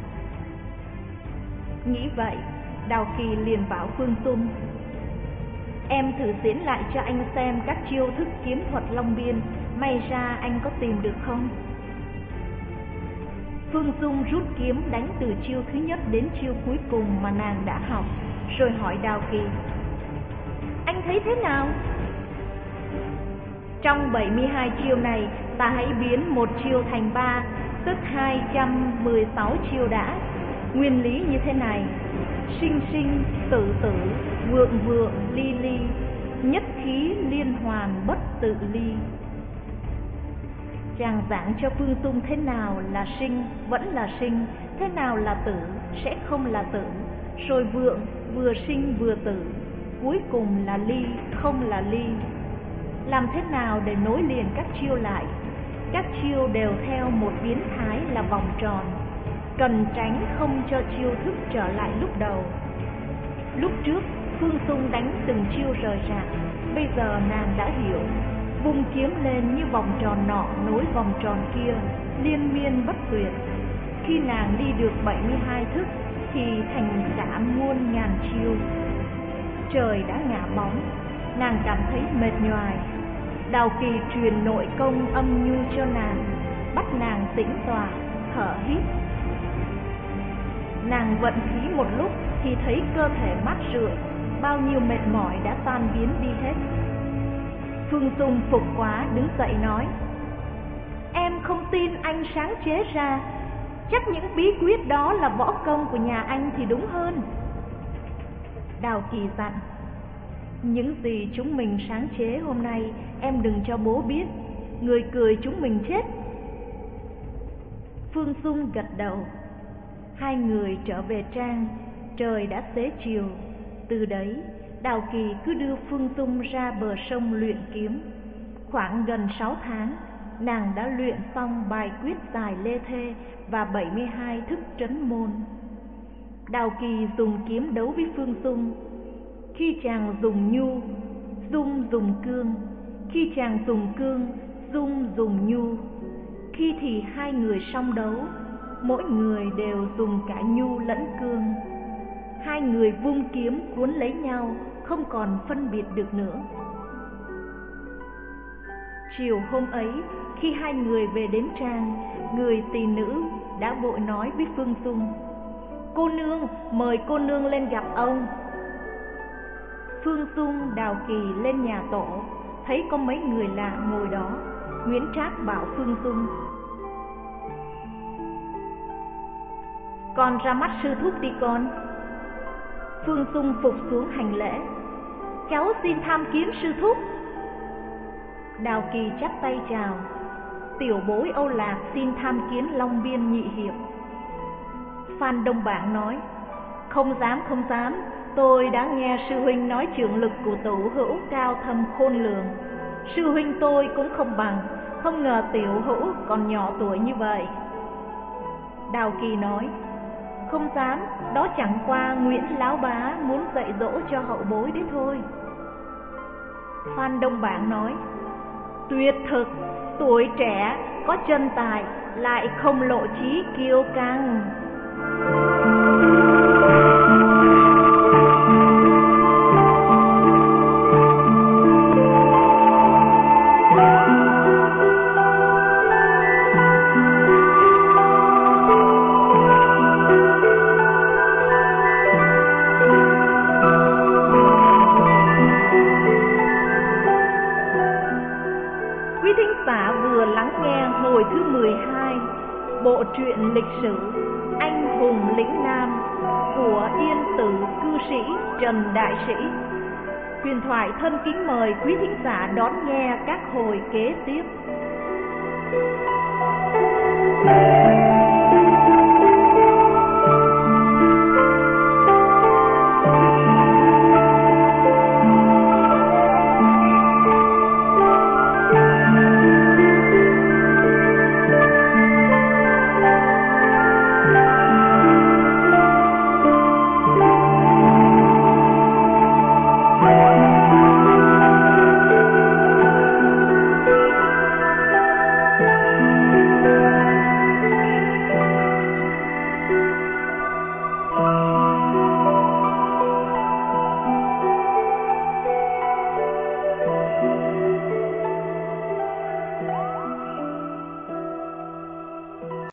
S1: Nghĩ vậy, Đào Kỳ liền bảo Phương Xung: Em thử diễn lại cho anh xem các chiêu thức kiếm thuật Long Biên, may ra anh có tìm được không? Phương Xung rút kiếm đánh từ chiêu thứ nhất đến chiêu cuối cùng mà nàng đã học, rồi hỏi Đào Kỳ: Anh thấy thế nào? Trong bảy mươi hai chiêu này, ta hãy biến một chiêu thành ba, tức hai trăm mười sáu chiêu đã. Nguyên lý như thế này: sinh sinh, tử tử, vượng vượng, ly ly, nhất khí liên hoàn bất tự ly. Chàng giảng cho Phương Xung thế nào là sinh vẫn là sinh, thế nào là tử sẽ không là tử, rồi vượng vừa sinh vừa tử, cuối cùng là ly không là ly. Làm thế nào để nối liền các chiêu lại? Các chiêu đều theo một biến thái là vòng tròn, cần tránh không cho chiêu thức trở lại lúc đầu. Lúc trước Phương Xung đánh từng chiêu rời rạc, bây giờ nàng đã hiểu, vung kiếm lên như vòng tròn nọ nối vòng tròn kia, liên miên bất tuyệt. Khi nàng đi được bảy mươi hai thức thì thành cả muôn ngàn chiêu. Trời đã ngả bóng, nàng cảm thấy mệt nhoài. Đào Kỳ truyền nội công âm nhu cho nàng, bắt nàng tĩnh tọa, thở hít. Nàng vận khí một lúc thì thấy cơ thể mát rượi, bao nhiêu mệt mỏi đã tan biến đi hết. Phương Xung phục quá đứng dậy nói: Em không tin anh sáng chế ra, chắc những bí quyết đó là võ công của nhà anh thì đúng hơn. Đào Kỳ dặn: Những gì chúng mình sáng chế hôm nay em đừng cho bố biết, người cười chúng mình chết. Phương Xung gật đầu. Hai người trở về trang, trời đã xế chiều. Từ đấy Đào Kỳ cứ đưa Phương Xung ra bờ sông luyện kiếm. Khoảng gần sáu tháng, nàng đã luyện xong bài quyết dài lê thê và bảy mươi hai thức trấn môn. Đào Kỳ dùng kiếm đấu với Phương Xung. Khi chàng dùng nhu, Dung dùng cương; khi chàng dùng cương, Dung dùng nhu. Khi thì hai người song đấu, mỗi người đều dùng cả nhu lẫn cương. Hai người vung kiếm cuốn lấy nhau, không còn phân biệt được nữa. Chiều hôm ấy, khi hai người về đến trang, người tỳ nữ đã vội nói với Phương Xung: Cô nương, mời cô nương lên gặp ông. Phương Xung, Đào Kỳ lên nhà tổ, thấy có mấy người lạ ngồi đó. Nguyễn Trác bảo Phương Xung: Con ra mắt sư thúc đi con. Phương Sung phục xuống hành lễ. Cháu xin tham kiến sư thúc. Đào Kỳ chắp tay chào. Tiểu bối Âu Lạc xin tham kiến Long Biên nhị hiệp. Phan Đông Bảng nói: Không dám không dám, tôi đã nghe sư huynh nói trường lực của Tửu Hữu cao thâm khôn lường. Sư huynh tôi cũng không bằng, không ngờ Tiểu Hữu còn nhỏ tuổi như vậy. Đào Kỳ nói: Không dám, đó chẳng qua Nguyễn Lão Bá muốn dạy dỗ cho hậu bối đấy thôi. Phan Đông Bảng nói: Tuyệt thực, tuổi trẻ, có chân tài, lại không lộ chí kiêu căng. Thứ mười hai, bộ truyện lịch sử Anh hùng lĩnh Nam của Yên Tử cư sĩ Trần Đại Sĩ. Huyền thoại thân kính mời quý thính giả đón nghe các hồi kế tiếp.